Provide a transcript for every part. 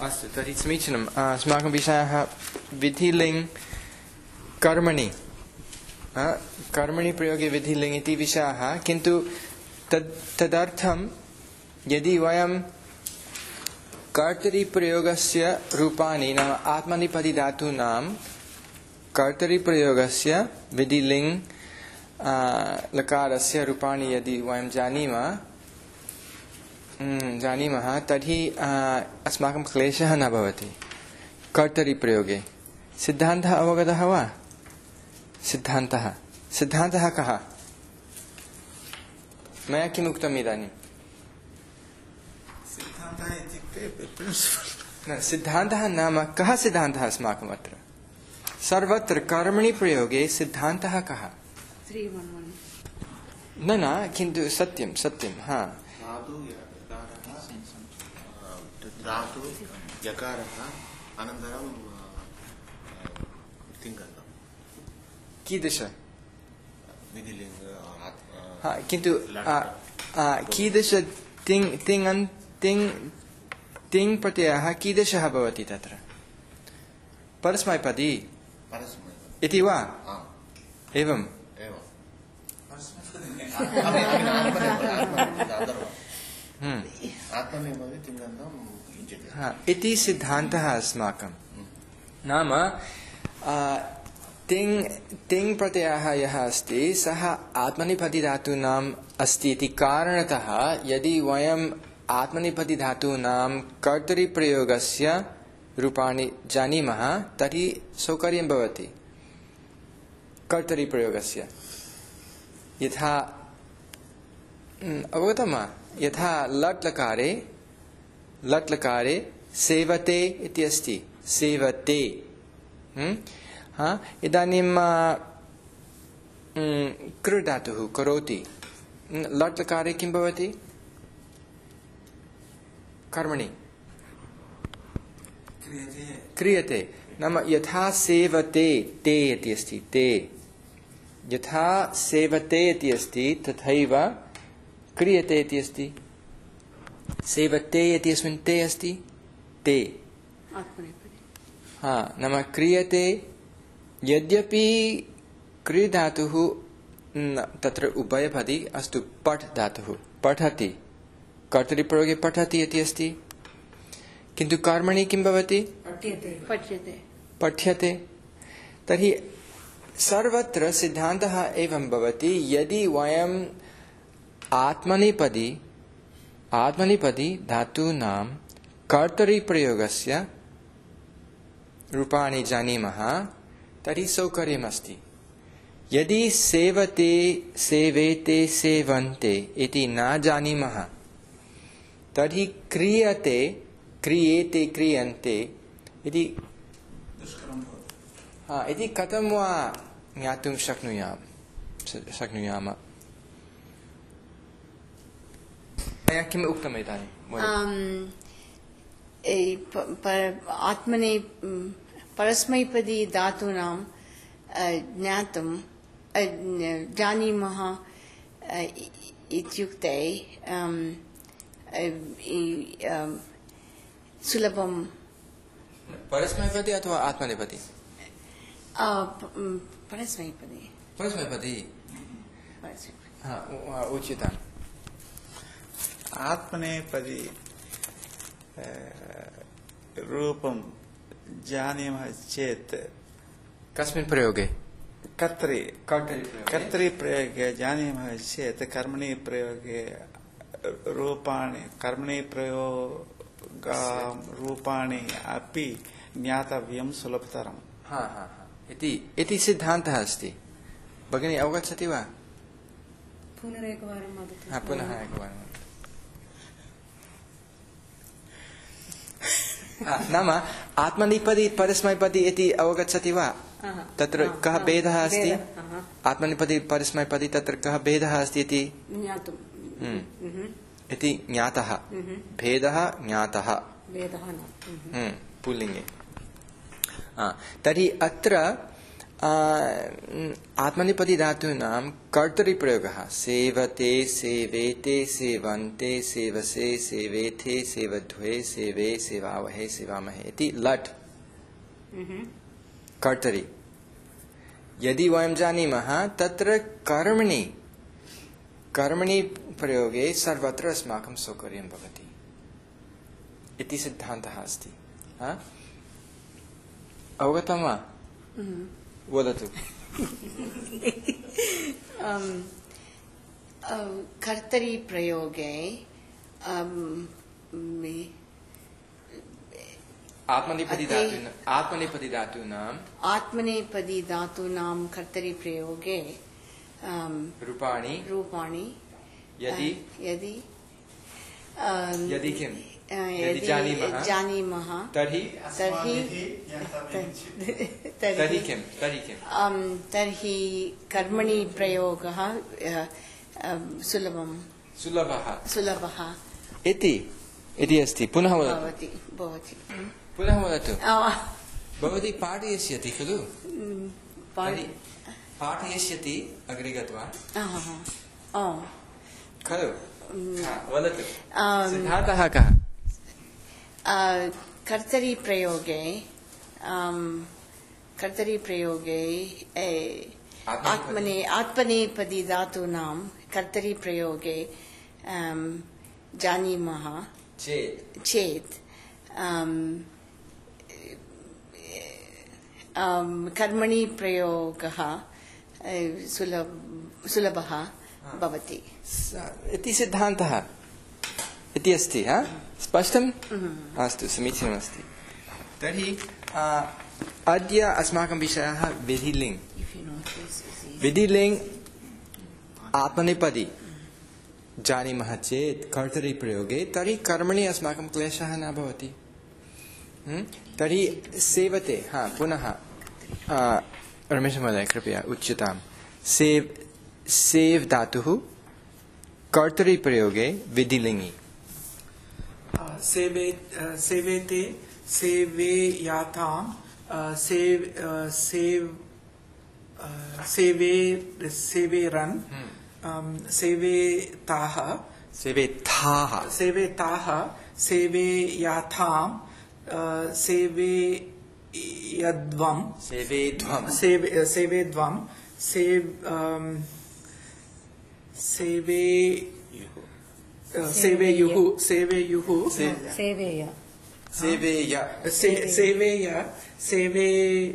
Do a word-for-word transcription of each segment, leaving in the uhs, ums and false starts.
अस्तु तर्हि समीचीनम् अस्माकं विषयः विधिलिङ् कर्मणि कर्मणि प्रयोगे विधिलिङ् इति विषयः किन्तु तद् तदर्थं यदि वयं कर्तरिप्रयोगस्य रूपाणि नाम आत्मनेपदी धातूनां कर्तरिप्रयोगस्य विधिलिङ् लकारस्य रूपाणि यदि वयं जानीमः जानीमः तर्हि अस्माकं क्लेशः न भवति कर्तरिप्रयोगे। सिद्धान्तः अवगतः वा? सिद्धान्तः सिद्धान्तः कः? मया किम् उक्तम् इदानीं? सिद्धान्तः इत्युक्ते प्रिन्सिपल्। सिद्धान्तः नाम कः सिद्धान्तः अस्माकम् अत्र? सर्वत्र कर्मणि प्रयोगे सिद्धान्तः कः? न न किन्तु सत्यं सत्यं हा धातु यकारः अनन्तरं तिङ्गन्तं कीदृश विधिलिङ्ग हा किन्तु कीदृश तिङ् तिङ् तिङ् तिङ् प्रत्ययः कीदृशः भवति तत्र? परस्मैपदी इति वा? एवं इति सिद्धान्तः अस्माकं। नाम तिङ् तिङ् प्रत्ययः यः अस्ति सः आत्मनेपदी धातूनाम् अस्ति इति कारणतः यदि वयम् आत्मनेपदी धातूनां कर्तरिप्रयोगस्य रूपाणि जानीमः तर्हि सौकर्यं भवति कर्तरिप्रयोगस्य। यथा अवगतं वा? यथा लट् लकारे लट् लकारे सेवते इति अस्ति सेवते हा इदानीं कृ धातुः करोति लट् लकारे किं भवति? कर्मणि क्रियते नाम यथा सेवते ते इति अस्ति ते यथा सेवते इति अस्ति तथैव क्रियते इति अस्ति। सेवते इति अस्मिन् ते अस्ति ते हा नाम क्रियते यद्यपि क्रि धातुः तत्र उभयपदी अस्तु पठ् धातुः पठति कर्तरिप्रयोगे पठति इति अस्ति किन्तु कर्मणि किं भवति? पठ्यते पठ्यते। तर्हि सर्वत्र सिद्धान्तः एवं भवति यदि वयम् आत्मनेपदी आत्मनेपदी धातूनां कर्तरिप्रयोगस्य रूपाणि जानीमः तर्हि सौकर्यमस्ति। यदि सेवते सेवेते सेवन्ते इति न जानीमः तर्हि क्रियते क्रियेते क्रियन्ते इति हा इति कथं वा ज्ञातुं शक्नुयाम शक्नुयाम? मया किम् उक्तम् इदानीं? आत्मने परस्मैपदी धातूनां ज्ञातुं जानीमः इत्युक्ते सुलभं। परस्मैपदी अथवा आत्मनेपदी? परस्मैपदी परस्मैपदी हा उचितम्। आत्मनेपदी रूपं जानीमः चेत् कस्मिन् प्रयोगे? कर्तरि कर्तरि प्रयोगे जानीमः चेत् कर्मणि प्रयोगे रूपाणि कर्मणि प्रयोगा रूपाणि अपि ज्ञातव्यं सुलभतरम्। हा हा हा इति इति सिद्धान्तः अस्ति। भगिनी अवगच्छति वा? पुनरेकवारं वदतु। हा पुनः एकवारं नाम आत्मनेपदी परस्मैपदी इति अवगच्छति वा? तत्र कः भेदः अस्ति? आत्मनेपदी परस्मैपदी तत्र कः भेदः अस्ति इति इति ज्ञातः भेदः ज्ञातः पुल्लिङ्गे। तर्हि अत्र आत्मनेपदी धातूनां कर्तरि प्रयोगः सेवते सेवेते सेवन्ते सेवसे सेवेथे सेवध्वे सेवे सेवावहे सेवामहे इति लट् कर्तरि। यदि वयं जानीमः तत्र कर्मणि कर्मणि प्रयोगे सर्वत्र अस्माकं सौकर्यं भवति इति सिद्धान्तः अस्ति। अवगतं वा? वदतु। कर्तरि प्रयोगे आत्मनेपदी धातूनां आत्मनेपदी धातूनां आत्मनेपदी धातूनां कर्तरि प्रयोगे रूपाणि रूपाणि यदि यदि यदि किं यदि जानीमः जानीमः तर्हि तर्हि तर्हि किं तर्हि किं तर्हि कर्मणि प्रयोगः सुलभं सुलभः सुलभः इति इति अस्ति। पुनः भवति भवति पुनः वदतु। भवती पाठयिष्यति खलु? पाठयिष्यति अग्रे गत्वा खलु? वदतु। सिद्धान्तः कः? कर्तरि प्रयोगे कर्तरि प्रयोगे आत्मने आत्मनेपदी धातूनां कर्तरि प्रयोगे जानीमः चेत् चेत् कर्मणि प्रयोगः सुलभ सुलभः भवति इति सिद्धान्तः इति अस्ति। हा स्पष्टम्? अस्तु, समीचीनमस्ति। तर्हि अद्य अस्माकं विषयः विधिलिङ्ग्। विधिलिङ्ग् आत्मनेपदी जानीमः चेत् कर्तरि प्रयोगे तर्हि कर्मणि अस्माकं क्लेशः न भवति। तर्हि सेवते। हा पुनः रमेश महोदय कृपया उच्यताम्। सेव सेव धातुः कर्तरि प्रयोगे विधिलिङ्गि। सेवे सेवेते सेवेयातां सेव सेव सेवे सेवेरन् सेवेताः सेवेताः सेवेताः सेवेयातां सेवेयद्वं सेवेध्वं सेवे सेवेद्वं सेव सेवे सेवेयुः सेवेयुः सेवेय सेवेय सेवेय सेवे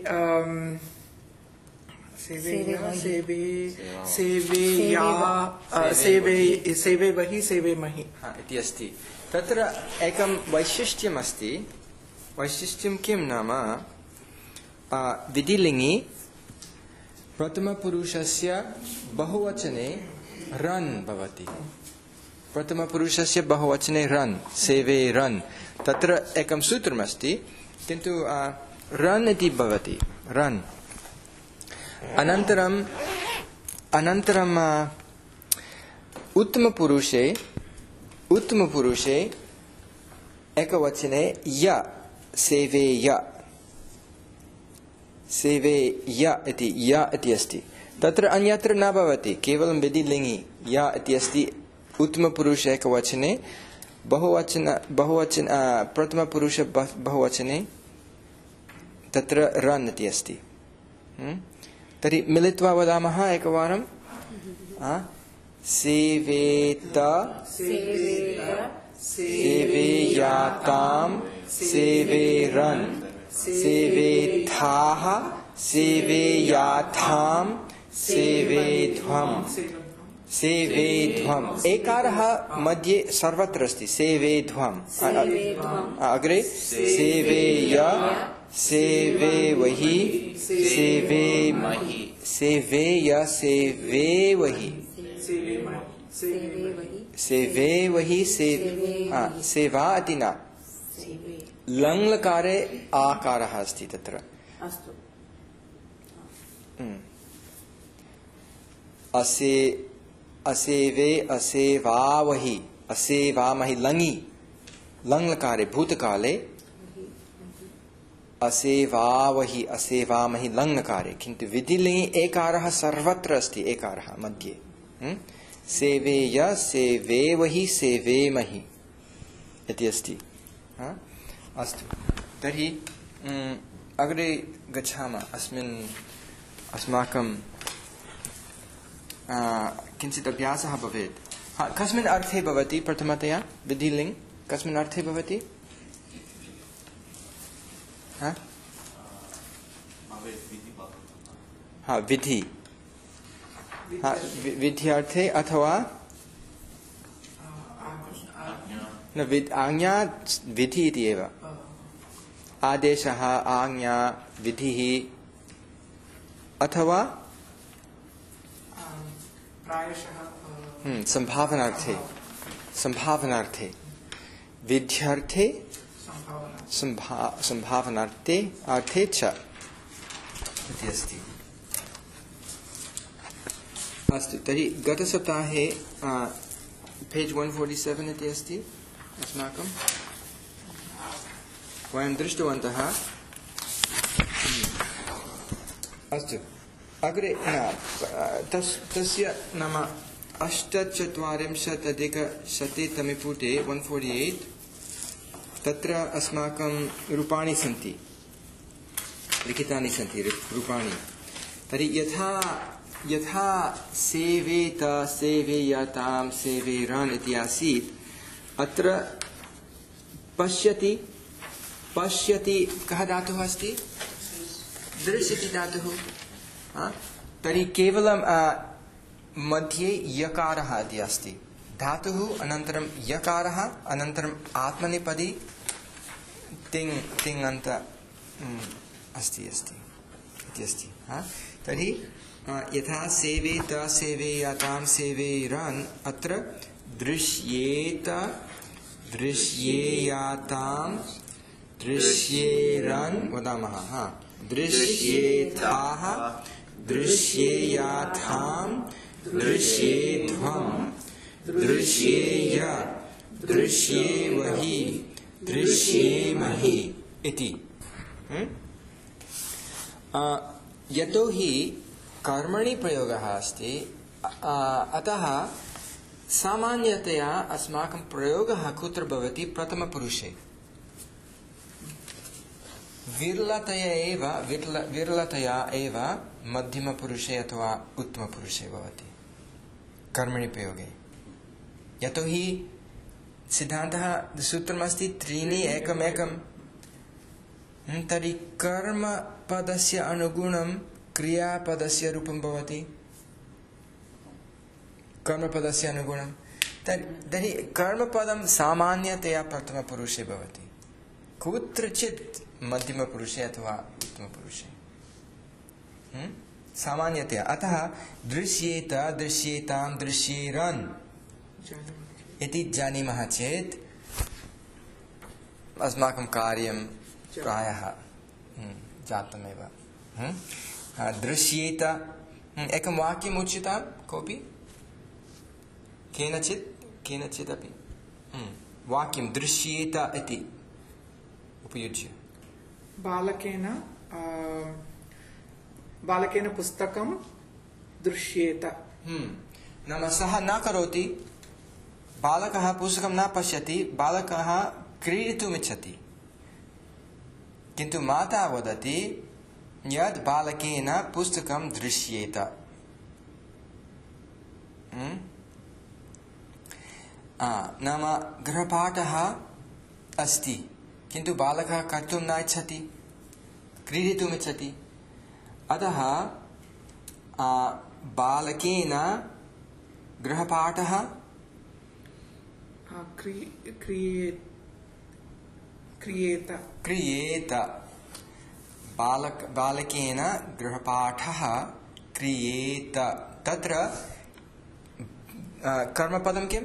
सेवेय सेवे सेवेया सेवे सेवेवहि सेवेमहि इति अस्ति। तत्र एकं वैशिष्ट्यम् अस्ति। वैशिष्ट्यं किं नाम विधिलिङ्गि प्रथमपुरुषस्य बहुवचने रन् भवति। प्रथमपुरुषस्य बहुवचने रन् सेवे रन्। तत्र एकं सूत्रमस्ति किन्तु रन् इति भवति रन्। अनन्तरम् अनन्तरम् उत्तमपुरुषे उत्तमपुरुषे एकवचने य सेवेय सेवेय इति य इति अस्ति। तत्र अन्यत्र न भवति, केवलं विधिलिङ्गि य इति अस्ति। उत्तमपुरुष एकवचने बहुवचन बहुवचन प्रथमपुरुष बहुवचने तत्र रन् इति अस्ति। तर्हि मिलित्वा वदामः एकवारं। सेवेत सेवेयातां सेवेरन् सेवेथाः सेवेयाथां सेवेध्वं सेवेध्वम्। एकारः मध्ये सर्वत्र अस्ति सेवेध्वम्। अग्रे सेवेय सेवेवहि सेवेमहि सेवेय सेवेवहि सेवेवहि सेवा इति न लङ्लकारे आकारः अस्ति तत्र। असे असेवे असेवावहि असेवामहि लङि लङ्लकारे भूतकाले असेवावहि असेवामहि लङ्लकारे, किन्तु विधिलिङ्गे एकारः सर्वत्र अस्ति, एकारः मध्ये। सेवेय सेवेवहि सेवेमहि इति अस्ति। अस्तु, तर्हि अग्रे गच्छामः। अस्मिन् अस्माकं किञ्चित् अभ्यासः भवेत्। हा, कस्मिन् अर्थे भवति प्रथमतया विधिलिङ्ग्? कस्मिन् अर्थे भवति? हा हा विधि, हा विध्यर्थे अथवा न विद् आज्ञा विधि इति एव। आदेशः, आज्ञा, विधिः अथवा संभावनार्थे, संभावनार्थे, विध्यर्थे, संभावनार्थे अर्थे च इति अस्ति। अस्तु, तर्हि गतसप्ताहे पेज् वन फोर्टी सेवेन् इति अस्ति अस्माकं। वयं दृष्टवन्तः। अस्तु, अग्रे तस् तस्य नाम अष्टचत्वारिंशदधिकशते तमे पुटे वन फोर्टी एट्, तत्र अस्माकं रूपाणि सन्ति, लिखितानि सन्ति रूपाणि। तर्हि यथा यथा सेवेत, सेवेयतां, सेवेरन् इति आसीत्, अत्र पश्यति, पश्यति कः धातुः अस्ति? दृश् इति धातुः। तर्हि केवलं मध्ये यकारः इति अस्ति धातुः, अनन्तरं यकारः, अनन्तरम् आत्मनेपदी तिङ् तिङन्त अस्ति अस्ति इति अस्ति। तर्हि यथा सेवेत, सेवेयतां, सेवेरन्, अत्र दृश्येत, दृश्येयातां, दृश्येरन् वदामः। हा, दृश्येताः, दृश्येयाथां, दृश्येध्वं, दृश्येय, दृश्येवहि, दृश्येमहि इति। यतोहि कर्मणि प्रयोगः अस्ति, अतः सामान्यतया अस्माकं प्रयोगः कुत्र भवति? प्रथमपुरुषे। विरलतया एव विरल विरलतया एव मध्यमपुरुषे अथवा उत्तमपुरुषे भवति कर्मणि प्रयोगे। यतोहि सिद्धान्तः सूत्रमस्ति त्रीणि एकमेकं। तर्हि कर्मपदस्य अनुगुणं क्रियापदस्य रूपं भवति, कर्मपदस्य अनुगुणं। तर्हि कर्मपदं सामान्यतया प्रथमपुरुषे भवति, कुत्रचित् मध्यमपुरुषे अथवा उत्तमपुरुषे सामान्यतया। अतः दृश्येत, दृश्येतां, दृश्येरन् इति जानीमः चेत् अस्माकं कार्यं प्रायः जातमेव। दृश्येत, एकं वाक्यम् उच्यतां कोऽपि केनचित् केनचिदपि वाक्यं दृश्येत इति उपयुज्य। बालकेन बालकेन पुस्तकं दृश्येत। नाम सः न करोति, बालकः पुस्तकं न पश्यति, बालकः क्रीडितुमिच्छति, किन्तु माता वदति यद् बालकेन पुस्तकं दृश्येत। नाम गृहपाठः अस्ति, किन्तु बालकः कर्तुं न इच्छति, क्रीडितुमिच्छति, अतः बालकेन गृहपाठः क्रियेत क्रियेत बालक बालकेन गृहपाठः क्रियेत। तत्र कर्मपदं किम्?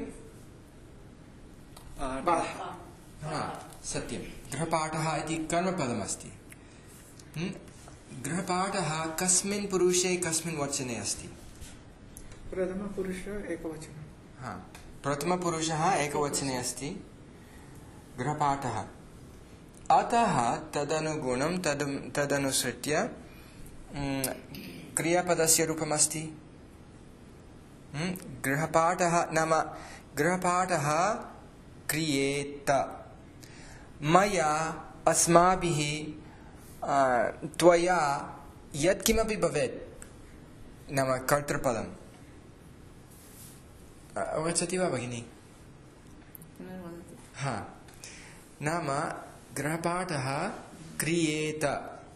सत्यं, गृहपाठः इति कर्मपदमस्ति। गृहपाठः कस्मिन् पुरुषे कस्मिन् वचने अस्ति? प्रथमपुरुषः एकवचनं। हा, प्रथमपुरुषः एकवचने अस्ति गृहपाठः। अतः तदनुगुणं तद तदनुसृत्य क्रियापदस्य रूपमस्ति। गृहपाठः नाम गृहपाठः क्रियेत। मया अस्माभिः त्वया यत्किमपि भवेत् नाम कर्तृपदम् अवगच्छति वा भगिनी? हा, नाम गृहपाठः क्रियेत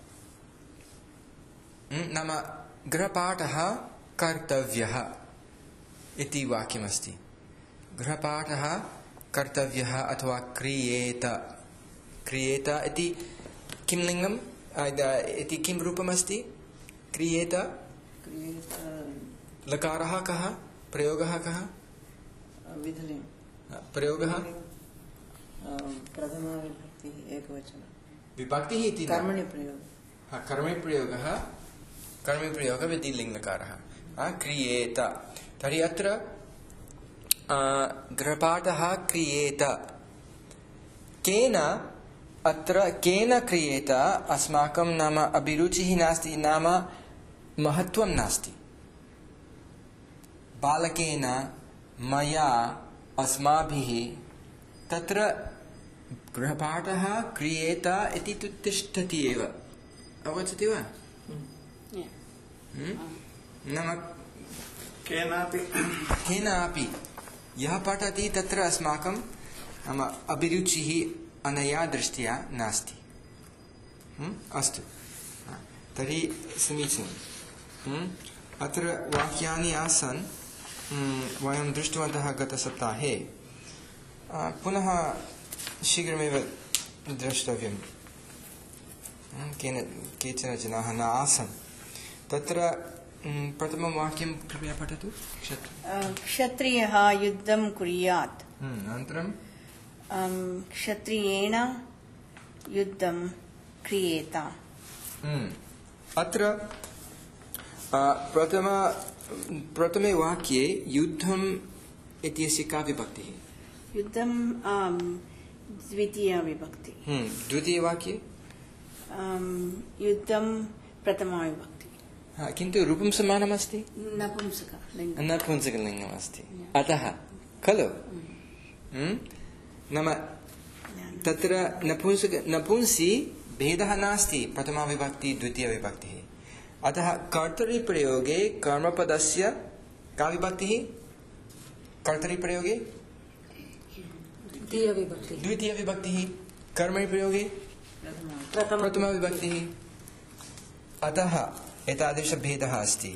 नाम गृहपाठः कर्तव्यः इति वाक्यमस्ति। गृहपाठः कर्तव्यः अथवा क्रियेत। क्रियेत इति किं लिङ्गम् इति किं रूपमस्ति? क्रियेत लकारः कः? प्रयोगः कः? प्रयोगः प्रथमा विभक्तिः एकवचनं। विभक्तिः इति कर्मणि प्रयोगः। हाँ, कर्मणि प्रयोगः कर्मणि प्रयोगः विधिलिङ्गकारः क्रियेत। तर्हि अत्र गृहपाठः क्रियेत। केन अत्र केन क्रियेत अस्माकं नाम अभिरुचिः नास्ति, नाम महत्त्वं नास्ति। बालकेन मया अस्माभिः तत्र गृहपाठः क्रियेत इति तु तिष्ठति एव। अवगच्छति वा? नाम केनापि केनापि यः पठति तत्र अस्माकं नाम अभिरुचिः अनया दृष्ट्या नास्ति। अस्तु, तर्हि समीचीनम्। अत्र वाक्यानि आसन्, वयं दृष्टवन्तः गतसप्ताहे। पुनः शीघ्रमेव द्रष्टव्यं। केन केचन जनाः न आसन्। तत्र प्रथमं वाक्यं कृपया पठतु। क्षत्रियः युद्धं कुर्यात्। अनन्तरं क्षत्रियेण युद्धं क्रियेत। अत्र प्रथम प्रथमे वाक्ये युद्धम् इत्यस्य का विभक्तिः? युद्धं द्वितीया विभक्ति। द्वितीयवाक्ये युद्धं प्रथमा विभक्ति। किन्तु रूपं समानमस्ति। नपुंसकलिङ्गं नपुंसकलिङ्गमस्ति। अतः खलु नाम तत्र नपुंसक नपुंसि भेदः नास्ति प्रथमा विभक्ति द्वितीया विभक्तिः। अतः कर्तरिप्रयोगे कर्मपदस्य का विभक्तिः? कर्तरिप्रयोगे द्वितीया विभक्तिः। कर्मणि प्रयोगे प्रथमा विभक्तिः। अतः एतादृशभेदः अस्ति।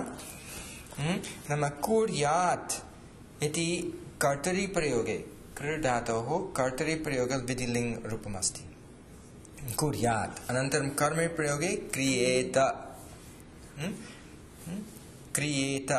नाम कुर्यात् इति कर्तरिप्रयोगे कृ धातोः कर्तरिप्रयोगे विधिलिङ्ग रूपमस्ति कुर्यात्। अनन्तरं कर्मणि प्रयोगे क्रियेत क्रियेत।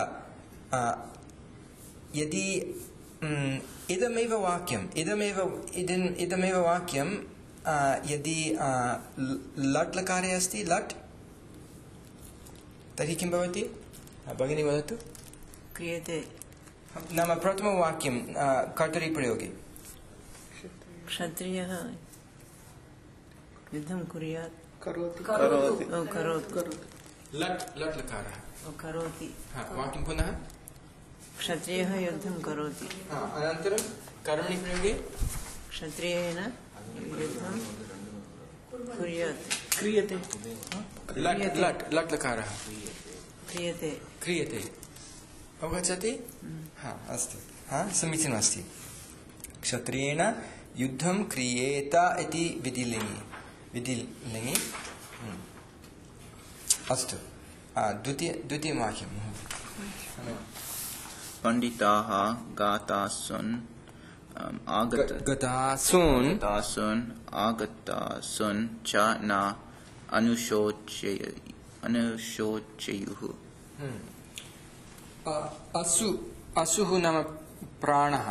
यदि इदमेव वाक्यम् इदमेव इदमेव वाक्यं यदि लट् लकारे अस्ति लट्, तर्हि किं भवति? भगिनी वदतु। क्रियते नाम प्रथमवाक्यं कर्तरिप्रयोगे क्षत्रियः युद्धं कुर्यात् करोति करोति करोति लट् लट् लकारः करोति। वाक्यं पुनः क्षत्रियः युद्धं करोति। अनन्तरं कर्मणि प्रयोगे क्षत्रियेण युद्धं कुर्यात् क्रियते लट् लट् लट् लकारः क्रियते क्रियते। अवगच्छति? हा, अस्तु। हा, समीचीनमस्ति। क्षत्रियेण युद्धं क्रियेत इति विधिलिङ्गि विधिलिङ्गि अस्तु। द्वितीय द्वितीयं वाक्यं पंडिताः गातासुन् आगत गतासून् गतासुन् आगतासुन् च न अनुशोचय अनुशोचयुः। असु असुः नाम प्राणः।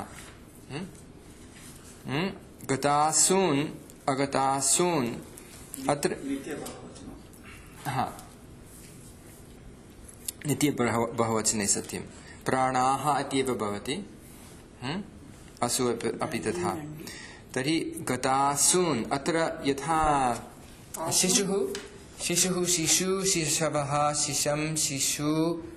गतासून् अगतासून् अत्र हा नित्य बहुवचने सत्यं प्राणाः इत्येव भवति। असु अपि तथा। तर्हि गतासून् अत्र यथा शिशुः शिशुः शिशु शिशवः शिशं शिशु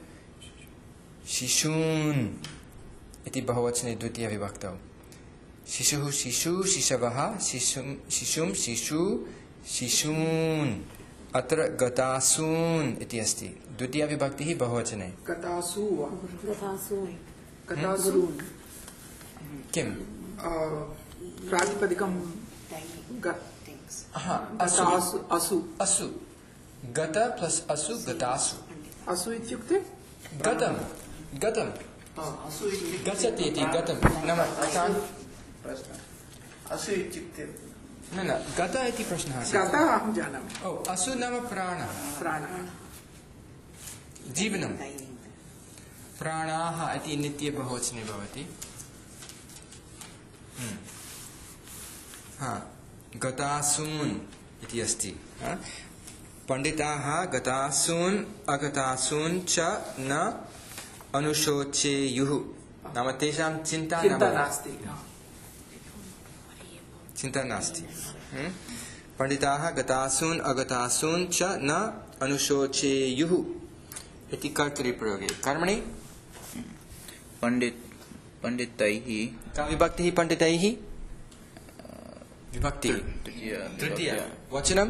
शिशून् इति बहुवचने द्वितीयविभक्तौ शिशुः शिशु शिशवः शिशुं शिशुं शिशु शिशून् अत्र गतासून् इति अस्ति द्वितीयविभक्तिः बहुवचने गतासु वा गतासु गतासु किं अ, प्रातिपदिकं ग- हा असु गतासु असु असु गत प्लस असु गतासु असु इत्युक्ते गतं गतं असु इति गच्छति इति गतं नाम तान् प्रश्नः असु इत्युक्ते न न गत इति प्रश्नः आसीत् गता अहं जानामि ओ असु नाम प्राणः प्राणः जीवनं प्राणाः इति नित्ये बहुवचने भवति हम्म। हा गतासून् इति अस्ति हा? पंडिताः गतासून् अगतासून् च न अनुशोचेयुः नाम तेषां चिन्ता न चिन्ता भवति। नास्ति चिन्ता नास्ति हम्म? पंडिताः गतासून् अगतासून् च न अनुशोचेयुः इति कर्तरिप्रयोगे कर्मणि पंडित पंडितैः का विभक्तिः पंडितैः विभक्तिः तृतीय तृतीय वचनं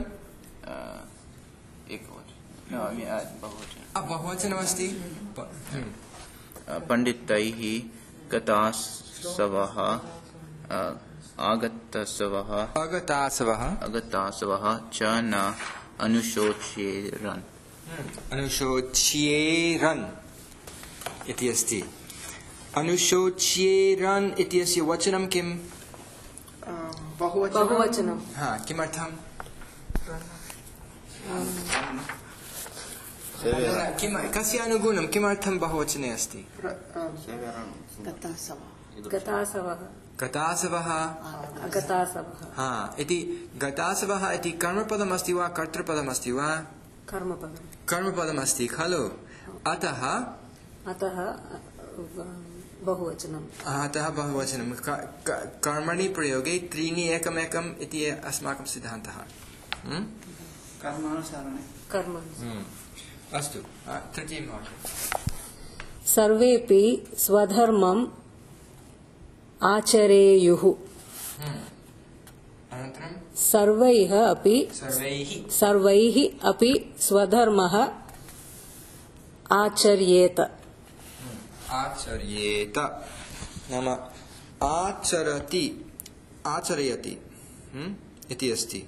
एकवचन no I mean uh, बहुवचन अब बहुवचनमस्ति प- हम्म। uh, पंडितैः गतासवः uh, आगतसवः अगतासवः अगतासवः च न अनुशोच्येरन् अनुशोच्येरन् इति अस्ति अनुशोच्येरन् इत्यस्य वचनं किम् अ, बहुवचनं बहुवचनं हा किमर्थं किं कस्य अनुगुणं किमर्थं बहुवचने अस्ति प्र- अ, गतासवः गतासवः गतासवः अगतासवः हा इति गतासवः इति कर्मपदम् अस्ति वा कर्तृपदम् अस्ति वा कर्मपदम् कर्मपदम् अस्ति खलु अतः अतः बहुवचनम् अतः बहुवचनं क- क- कर्मणि प्रयोगे त्रीणि एकमेकम् इति अस्माकं सिद्धान्तः हम्म? कर्मानुसारणे कर्म हम्म। अस्तु आ, तृतीयं वाक्यं सर्वेपि स्वधर्मम् आचरेयुः अनन्तरं सर्वैः अपि सर्वैः सर्वैः अपि स्वधर्मः आचर्येत आचर्येत नाम आचरति आचरयति हम्म? इति अस्ति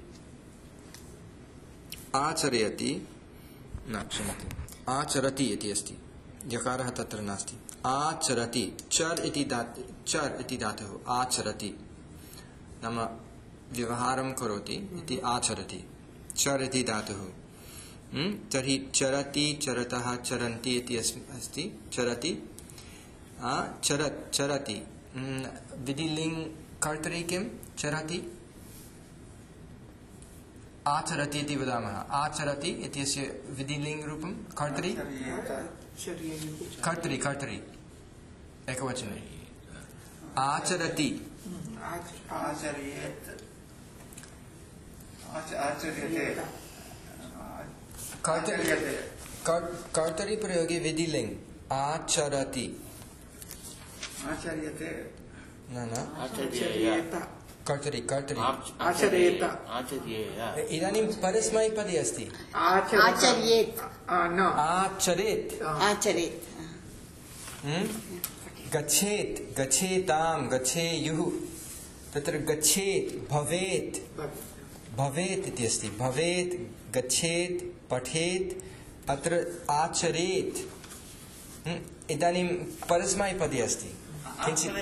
आचरयति न क्षम्यताम् आचरति इति अस्ति यकारः तत्र नास्ति आचरति चर इति धातु चर इति धातुः आचरति नाम व्यवहारं करोति इति आचरति चर इति धातुः हम्म? तर्हि चरति चरतः चरन्ति इति अस्मि- अस्ति चरति आ, चरत् चरति हम्म, विधिलिङ्ग् कर्तरि किं चरति आचरति इति वदामः आचरति इत्यस्य विधिलिङ्ग् रूपं कर्तरि शरीरयुः कर्तरि कर्तरि एकवचने आचरति आच- आचर्येत् आच- आचर्यते कर्तरि कर्- कर्तरि प्रयोगे विधिलिङ्ग् आचरति आचर्यते न न आचर्येत कर्तरि कर्तरि आचरेत इदानीं परस्मैपदी अस्ति आचरत- आचर्येत अ, न आचरेत् आचरेत हम्म? गच्छेत् गच्छेतां गच्छेयुः तत्र गच्छेत् भवेत् भवेत् इति अस्ति भवेत् गच्छेत् पठेत् अत्र आचरेत् हम्म? इदानीं परस्मैपदी अस्ति किञ्चित्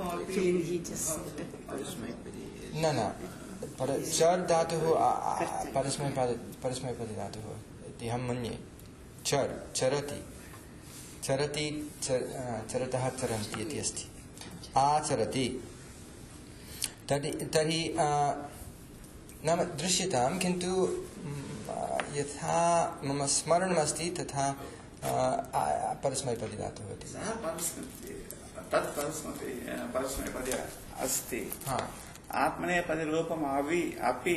न न पर चर् धातुः आ- आ- परस्मैपद परस्मैपदी धातुः इति अहं मन्ये चर् चरति चरति चर चरतः चरन्ति इति अस्ति आचरति तर्हि तर्हि आ, नाम दृश्यतां किन्तु म्, आ, यथा मम स्मरणमस्ति तथा आ, आ, परस्मैपदी धातुः इति सः परस्मैपदी तत् परस्मैपदी परस्मैपदी अस्ति हा आत्मनेपदिरूपम् अपि अपि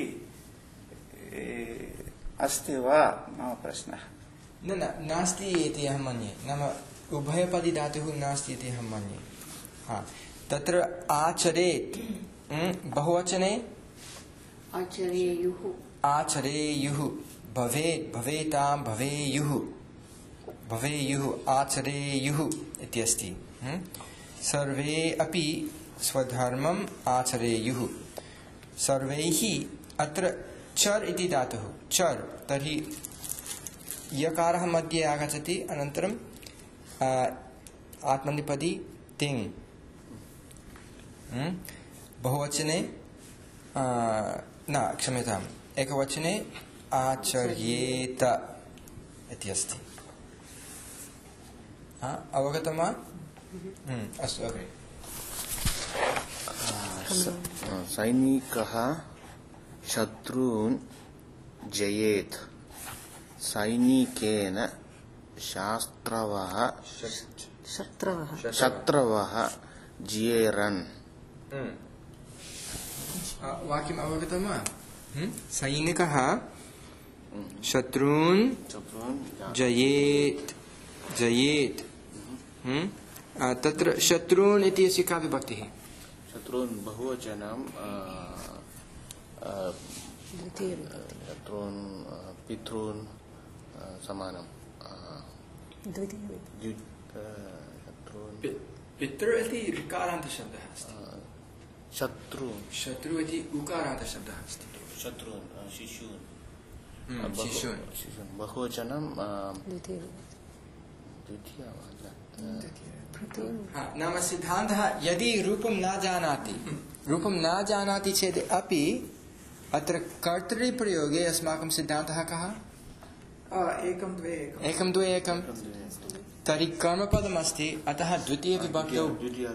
अस्ति वा मम प्रश्नः। न न नास्ति इति अहं मन्ये, नाम उभयपदी धातुः नास्ति इति अहं मन्ये। हा, तत्र आचरेत् बहुवचने आचरेयुः आचरेयुः, भवेत् भवेतां भवेयुः, भवेयुः आचरेयुः इति अस्ति। सर्वे अपि स्वधर्मम् आचरेयुः। सर्वैः अत्र चर् इति धातुः, चर्, तर्हि यकारः मध्ये आगच्छति, अनन्तरं आत्मनेपदी तिङ्। बहुवचने न क्षम्यताम्, एकवचने आचर्येत इति अस्ति। अवगतं वा? अस्तु, अग्रे। सैनिकः शत्रून् जयेत्। सैनिकेन शास्त्रवः शत्रवः शत्रवः जियेरन्। वाक्यम् अवगतं वा? सैनिकः शत्रून् जयेत्, जयेत्। तत्र शत्रून् इति अस्य का विभक्तिः? शत्रून् बहुवचनं, शत्रून् पितॄन् समानं। पितृ इति ऋकारान्तशब्दः अस्ति, शत्रु शत्रु इति उकारान्तशब्दः अस्ति। शत्रून् शिशून्, शिशून् शिशून् बहुवचनं नाम सिद्धान्तः यदि रूपं न जानाति, रूपं न जानाति चेत् अपि अत्र कर्तृप्रयोगे अस्माकं सिद्धान्तः कः? एकं द्वे एकम् एकं द्वे एकं। तर्हि कर्मपदमस्ति, अतः द्वितीयविभक्तौ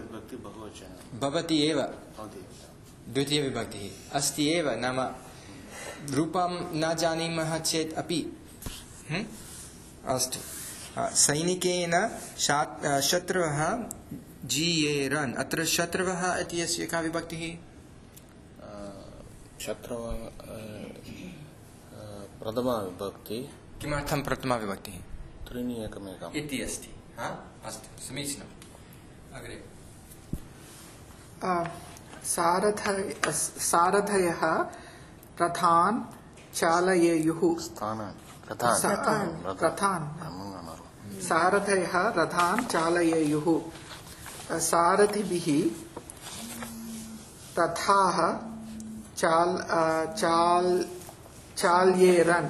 भवति एव, द्वितीयविभक्तिः अस्ति एव। नाम रूपं न जानीमः चेत् अपि अस्तु। सैनिकेन शत्रवः जियेरन्। अत्र शत्रवः इति अस्य का विभक्तिः? शत्रवः प्रथमा विभक्ति। किमर्थं प्रथमा विभक्तिः? त्रीणि एकमेकम् इति अस्ति। अस्तु, समीचीनम्। अग्रे। सारथय सारथयः रथान् चालयेयुः। रथान् सारथयः रथान् चालयेयुः। सारथिभिः रथाः चाल चाल चाल्येरन्।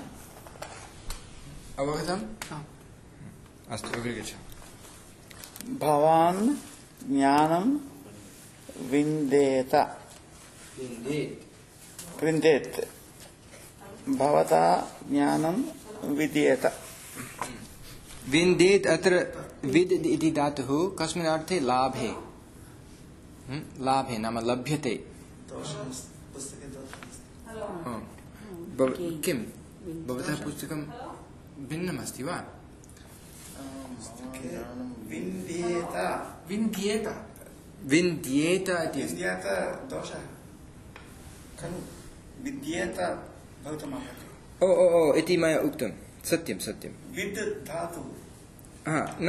अवगतम्? अस्तु, अग्रे गच्छ। भवान् ज्ञानं विन्देत। विन्देत्। भवता ज्ञानं विद्येत। विन्देत्। अत्र विद् इति धातुः कस्मिन् अर्थे? लाभे। लाभे नाम लभ्यते। किं भवतः पुस्तकं भिन्नमस्ति वा? विन्द्येत। विन्द्येत विन्द्येत इति विन्द्येत दोषः खलु। विद्येत भवितुमर्हति। ओ ओ ओ इति मया उक्तं। सत्यं सत्यं। विद् धातु न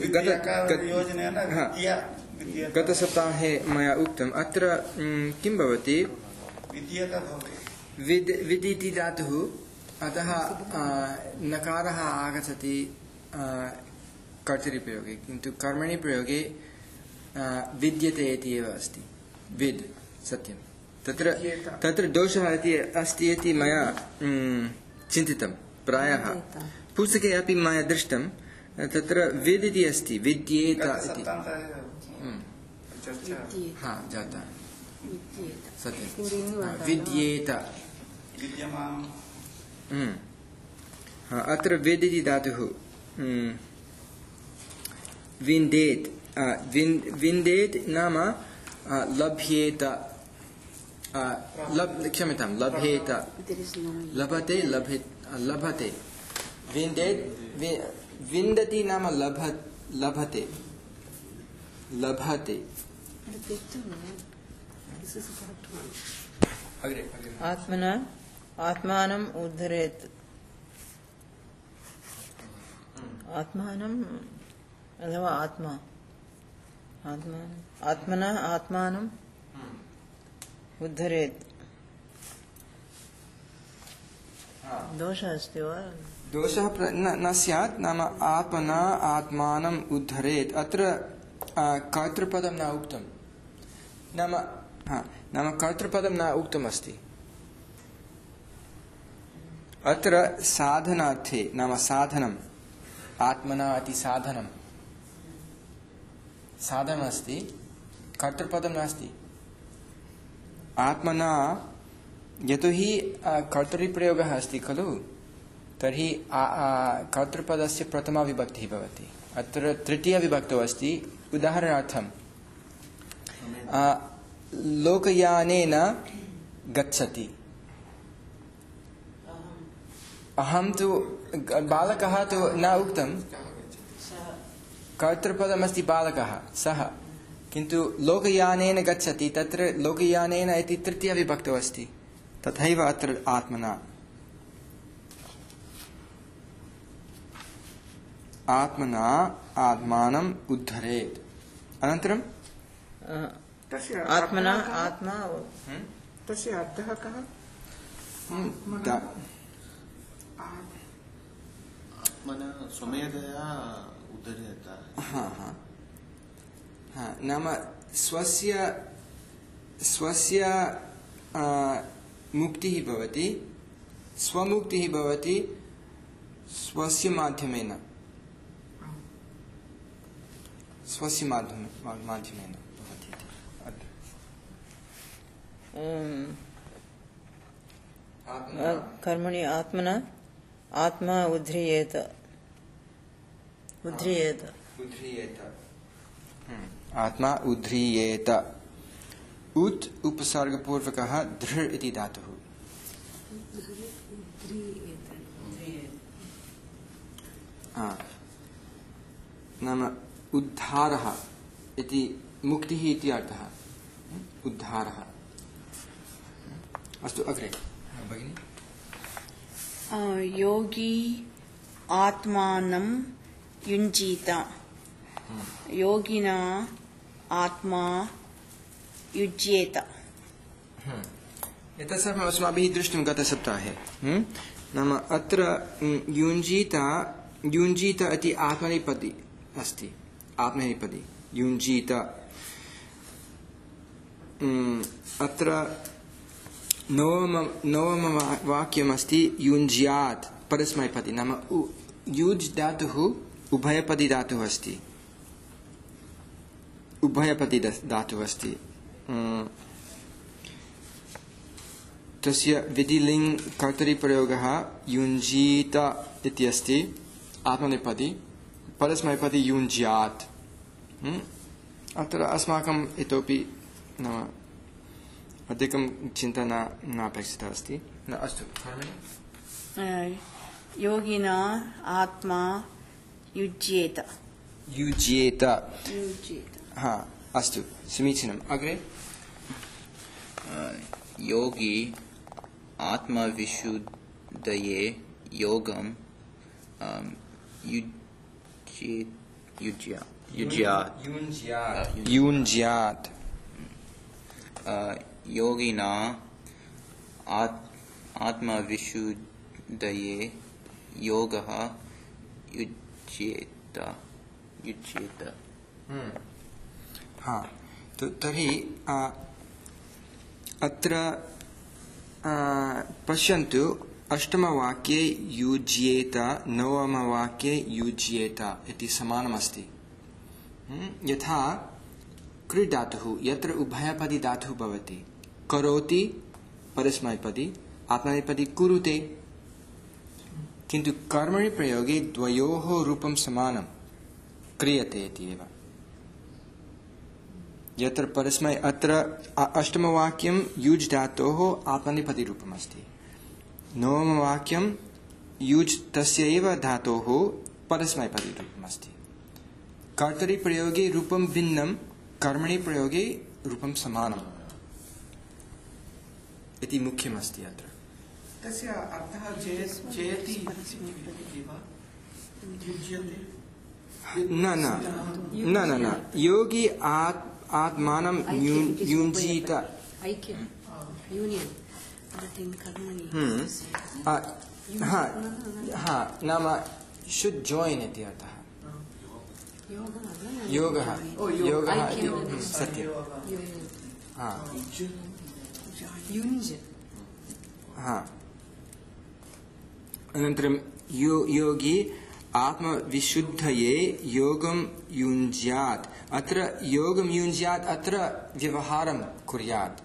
गतसप्ताहे मया उक्तम्। अत्र किं भवति? विद्येत भवति। विद् विद् इति धातुः, अतः नकारः आगच्छति कर्तरिप्रयोगे, किन्तु कर्मणि प्रयोगे विद्यते इति एव अस्ति। विद् सत्यं। तत्र तत्र दोषः इति अस्ति इति मया चिन्तितं। प्रायः पुस्तके अपि मया दृष्टं। तत्र विद् इति अस्ति, विद्येत इति। हा जाता सत्यं। विद्येत अत्र विद् इति धातुः विन्देत्। विन्देत् नाम लभ्येत, क्षम्यतां लभेत, लभते, लभते। विन्देत् विन्दति नाम लभते, लभते। अग्रे अग्रे आत्मना आत्मानम् उद्धरेत् आत्मानम् अथवा आत्मा आत्मानम् आत्मना आत्मानम् उद्धरेत् दोषः अस्ति वा दोषः प्र- न न स्यात् नाम आत्मना आत्मानम् उद्धरेत् अत्र आ, कर्तृपदं न उक्तं नाम हा नाम कर्तृपदं न उक्तमस्ति अत्र साधनार्थे नाम साधनम् आत्मना इति साधनं साधनमस्ति कर्तृपदं नास्ति आत्मना यतोहि आ, कर्तरिप्रयोगः अस्ति खलु तर्हि आ, आ, कर्तृपदस्य प्रथमा विभक्तिः भवति अत्र तृतीयविभक्तौ अस्ति उदाहरणार्थं आ, लोकयानेन गच्छति अहं तु बालकः तु न उक्तं कर्तृपदमस्ति बालकः सः किन्तु लोकयानेन गच्छति तत्र लोकयानेन इति तृतीयविभक्तौ अस्ति तथैव अत्र आत्मना आत्मना आत्मानम् उद्धरेत् अनन्तरं तस्य आत्मना अर्थः कः? आत्मा तस्य अर्थः कः? दा- आत्मना स्वमेधया उद्धरेत हा हा हा नाम स्वस्य स्वस्य आ, मुक्तिः भवति स्वमुक्तिः भवति स्वस्य माध्यमेन स्वस्य माध्यम माध्यमेन भवति इति। अत्र अम्, आत्मना कर्मणि आत्मना आत्मा उद्ध्रियेत उद्ध्रियेत उद्ध्रियेत हम्म, आत्मा उद्ध्रियेत उत् उपसर्गपूर्वकः धृ इति धातुः हा नाम उद्धारः इति मुक्तिः इति अर्थः उद्धारः अस्तु अग्रे भगिनि योगी आत्मानं युञ्जीत योगिना आत्मा युज्येत एतत् सर्वम् अस्माभिः दृष्टं गतसप्ताहे हम्म? नाम अत्र हम्म, युञ्जीत युञ्जीत इति आत्मनेपदी अस्ति आत्मनेपदी युञ्जीत हम्म, अत्र नवम नवमवाक्यमस्ति युञ्ज्यात् परस्मैपदी नाम उ- युज् धातुः उभयपदी धातुः अस्ति उभयपदी दा- धातुः अस्ति हम्म, तस्य विधिलिङ् कर्तरिप्रयोगः युञ्जीत इति अस्ति आत्मनेपदी परस्मैपदी युञ्ज्यात् हम्म? अत्र अस्माकम् इतोपि नाम अधिकं चिन्ता न नापेक्षिता अस्ति न अस्तु योगिना आत्मा युज्येत युज्येत युज्येत हा अस्तु समीचीनम् अग्रे योगी आत्मविशुद्धये योगं अम, युज्ये- युज्या युज्यात् युञ्ज्यात् युञ्ज्यात् अ, योगिना आत् आत्मविशुद्धये योगः युज्येत युज्येत हा तो तर्हि आ, अत्र आ, पश्यन्तु अष्टमवाक्ये युज्येत नवमवाक्ये युज्येत इति समानमस्ति हम्म, यथा कृ धातुः यत्र उभयपदी धातुः भवति करोति परस्मैपदी आत्मनेपदी कुरुते किन्तु कर्मणि प्रयोगे द्वयोः रूपं समानं क्रियते इति एव यत्र परस्मै अत्र अ- अष्टमवाक्यं युज् धातोः आत्मनेपदी रूपमस्ति नवमवाक्यं युज् तस्य एव धातोः परस्मैपदी रूपमस्ति कर्तरि प्रयोगे रूपं भिन्नं कर्मणि प्रयोगे रूपं समानं इति मुख्यमस्ति अत्र। तस्य अर्थः जयति जयति इति वा युज्यते न न न न न योगी आत् आत्मानं यु- युञ्जीत ऐक्यं यूनियन् हम्म आ, हाँ हाँ नाम शुड जॉइन इति अर्थः योगः योगः इति हम्म, सत्यं हाँ युञ्ज हाँ अनन्तरं यो योगी आत्मविशुद्धये योगं युञ्ज्यात् अत्र योगं युञ्ज्यात् अत्र व्यवहारं कुर्यात्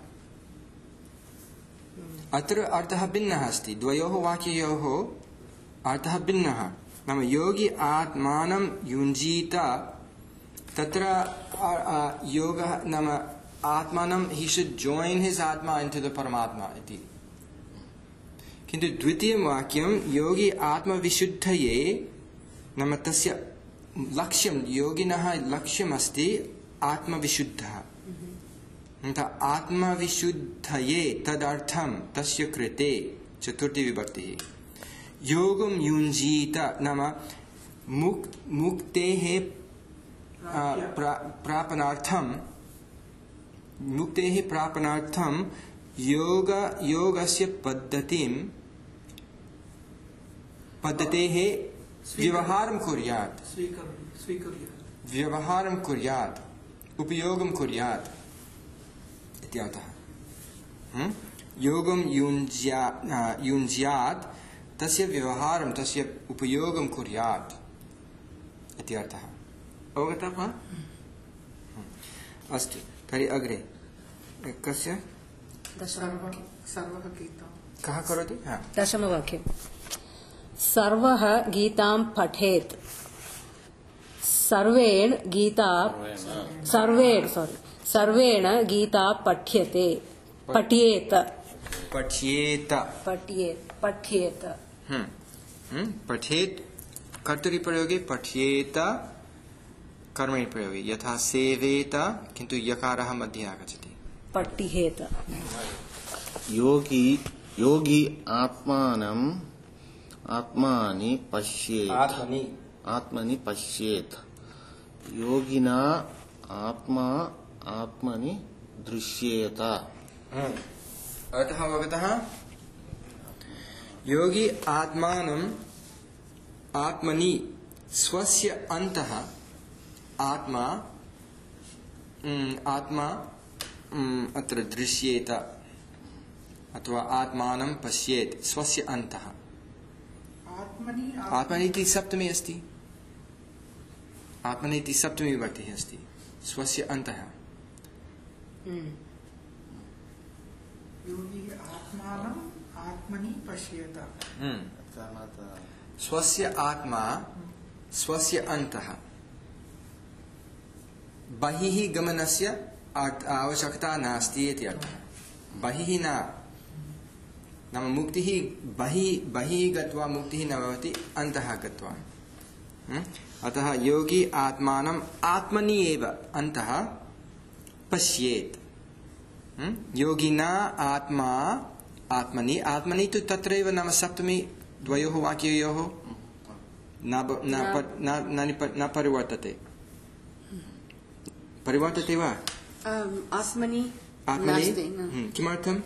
अत्र अर्थः भिन्नः अस्ति द्वयोः वाक्ययोः अर्थः भिन्नः नाम योगी आत्मानं युञ्जीत तत्र आ, आ, योगः नाम आत्मानं he should join his atma into the paramatma इति किन्तु द्वितीयं वाक्यं योगी आत्मविशुद्धये नाम तस्य लक्ष्यं योगिनः लक्ष्यमस्ति आत्मविशुद्धः आत्मविशुद्धये तदर्थं तस्य कृते चतुर्थी विभक्तिः योगं युञ्जीत नाम मुक् मुक्तेः प्रा, प्रापणार्थं मुक्तेः प्रापणार्थं योग योगस्य पद्धतिं पद्धतेः व्यवहारं कुर्यात् व्यवहारं कुर्यात् उपयोगं कुर्यात् इत्यर्थः योगं युञ्ज्या युञ्ज्यात् तस्य व्यवहारं तस्य उपयोगं कुर्यात् इत्यर्थः अवगतः वा अस्तु तर्हि अग्रे कस्य सर्वः गीता कः करोति हा दशमवाक्यं सर्वः गीतां पठेत् सर्वेण गीता सर्वेण सॉरी सर्वेण गीता पठ्यते पठ्येत पठ्येत पठ्येत पठ्येत हम्म हम्म पठेत् कर्तरि प्रयोगे पठ्येत कर्मणि प्रयोगे यथा सेवेत किन्तु यकारः मध्ये आगच्छति पठ्येत योगी योगी आत्मानम् आत्मानि पश्येत् आत्मनि आत्मनि पश्येत् योगिना आत्मा आत्मनि दृश्येत अतः अवगतः योगी आत्मानम् आत्मनि स्वस्य अन्तः आत्मा आत्मा अत्र दृश्येत अथवा आत्मानं पश्येत् स्वस्य अन्तः आत्मनि आत्मनि इति सप्तमी अस्ति आत्मनि इति सप्तमी विभक्तिः अस्ति स्वस्य अन्तः योगी आत्मानम् आत्मनि पश्येत स्वस्य आत्मा स्वस्य अन्तः बहिः गमनस्य आवश्यकता नास्ति इति अर्थः बहिः न नाम मुक्तिः बहिः बहिः गत्वा मुक्तिः न भवति अन्तः गत्वा अतः योगी आत्मानम् आत्मनि एव अन्तः पश्येत् योगिना आत्मा आत्मनि आत्मनि तु तत्रैव नाम सप्तमी द्वयोः वाक्ययोः न परिवर्तते परिवर्तते वा आत्मनि आत्मनि नास्ति न। किमर्थं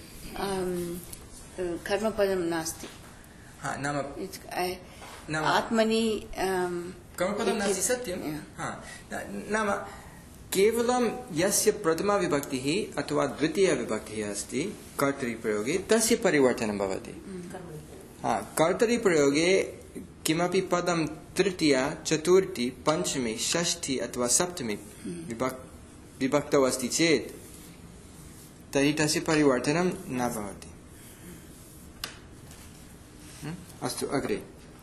कर्मपदं नास्ति हा नाम नाम आत्मनि कर्मपदं नास्ति सत्यं हा नाम केवलं यस्य प्रथमा विभक्तिः अथवा द्वितीया विभक्तिः अस्ति कर्तरिप्रयोगे तस्य परिवर्तनं भवति हा कर्तरिप्रयोगे किमपि पदं तृतीया चतुर्थी पञ्चमी षष्ठी अथवा सप्तमी विभक् विभक्तौ अस्ति चेत् तर्हि तस्य परिवर्तनं न भवति अस्तु अग्रे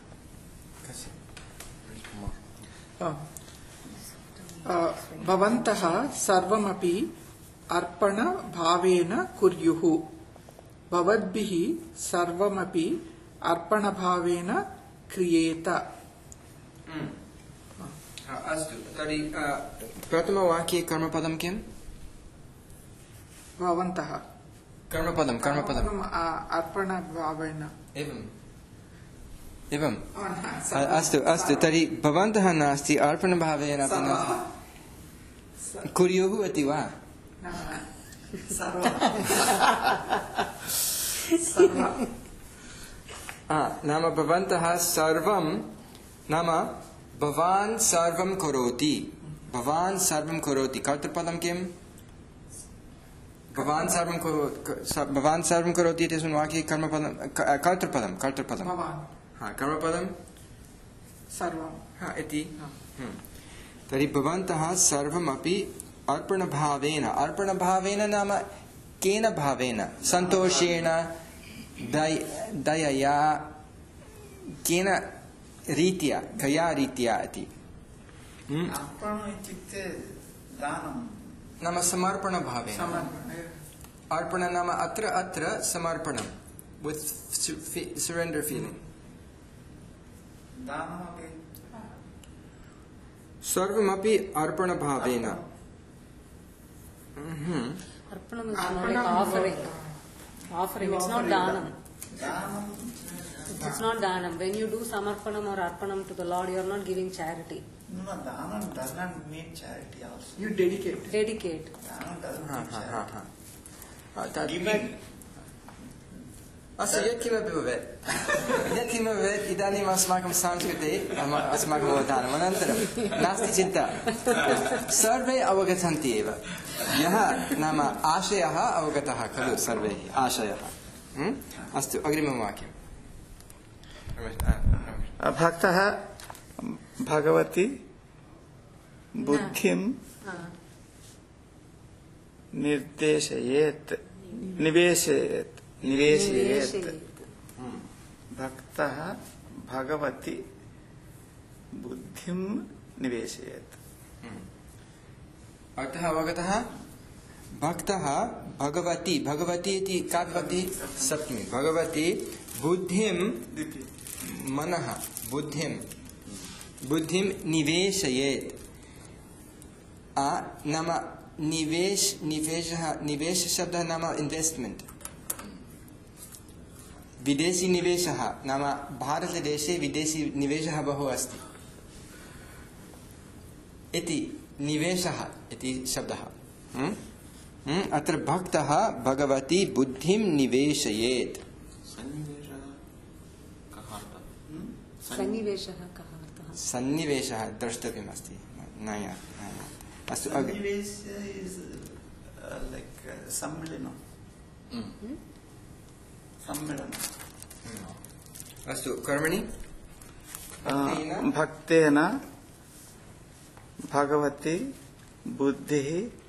भवन्तः सर्वमपि अर्पणभावेन कुर्युः भवद्भिः सर्वमपि अर्पणभावेन क्रियेत अस्तु तर्हि प्रथमवाक्ये कर्मपदं किम् भवन्तः कर्मपदं कर्मपदम् अर्पणभावेन एवम् एवम् अस्तु अस्तु तर्हि भवन्तः नास्ति अर्पणभावेन अपि नास्ति कुर्युः इति वा नाम भवन्तः सर्वं नाम भवान् सर्वं करोति भवान् सर्वं करोति कर्तृपदं किं भवान् सर्वं करोति भवान् सर्वं करोति इत्यस्मिन् वाक्ये कर्मपदं कर्तृपदं कर्तृपदं हा कर्मपदं सर्वं हा इति तर्हि भवन्तः सर्वमपि अर्पणभावेन अर्पणभावेन नाम केन भावेन सन्तोषेण दयया केन रीत्या कया रीत्या इति अर्पणम् इत्युक्ते दानं नाम समर्पणभावेन अर्पण नाम अत्र अत्र समर्पणं with surrender feeling दानमपि सर्वमपि अर्पणभावेन Arpanam is not like offering. Offering, it's not danam. It's not danam. When you do samarpanam or arpanam to the Lord, you are not giving charity. No, no, danam does not mean charity also. You dedicate. Dedicate. Danam doesn't mean charity. Giving. अस्तु यत्किमपि भवेत् यत्किमपि भवेत् इदानीम् अस्माकं संस्कृते अस्माकं अवधानम् अनन्तरं नास्ति चिन्ता सर्वे अवगच्छन्ति एव यः नाम आशयः अवगतः खलु सर्वैः आशयः अस्तु अग्रिमं वाक्यं भक्तः भगवती बुद्धिं निर्देशयेत् निवेशयेत् निवेशयेत् भक्तः भगवती बुद्धिं निवेशयेत् अर्थः अवगतः भक्तः भगवती भगवती इति का विभक्तिः सप्तमी भगवती बुद्धिं मनः बुद्धिं बुद्धिं निवेशयेत् नाम निवेश निवेशः निवेश शब्दः नाम इन्वेस्ट्मेंट विदेशी निवेशः नाम भारतदेशे विदेशी निवेशः बहु अस्ति इति निवेशः इति शब्दः अत्र भक्तः भगवती बुद्धिं निवेशयेत् सन्निवेशः कः अर्थः सन्निवेशः द्रष्टव्यमस्ति नया अस्तु सन्निवेश इस् लाइक सम्मिलनं सम्मिलनम् अस्तु कर्मणि भक्तेन भगवती बुद्धिः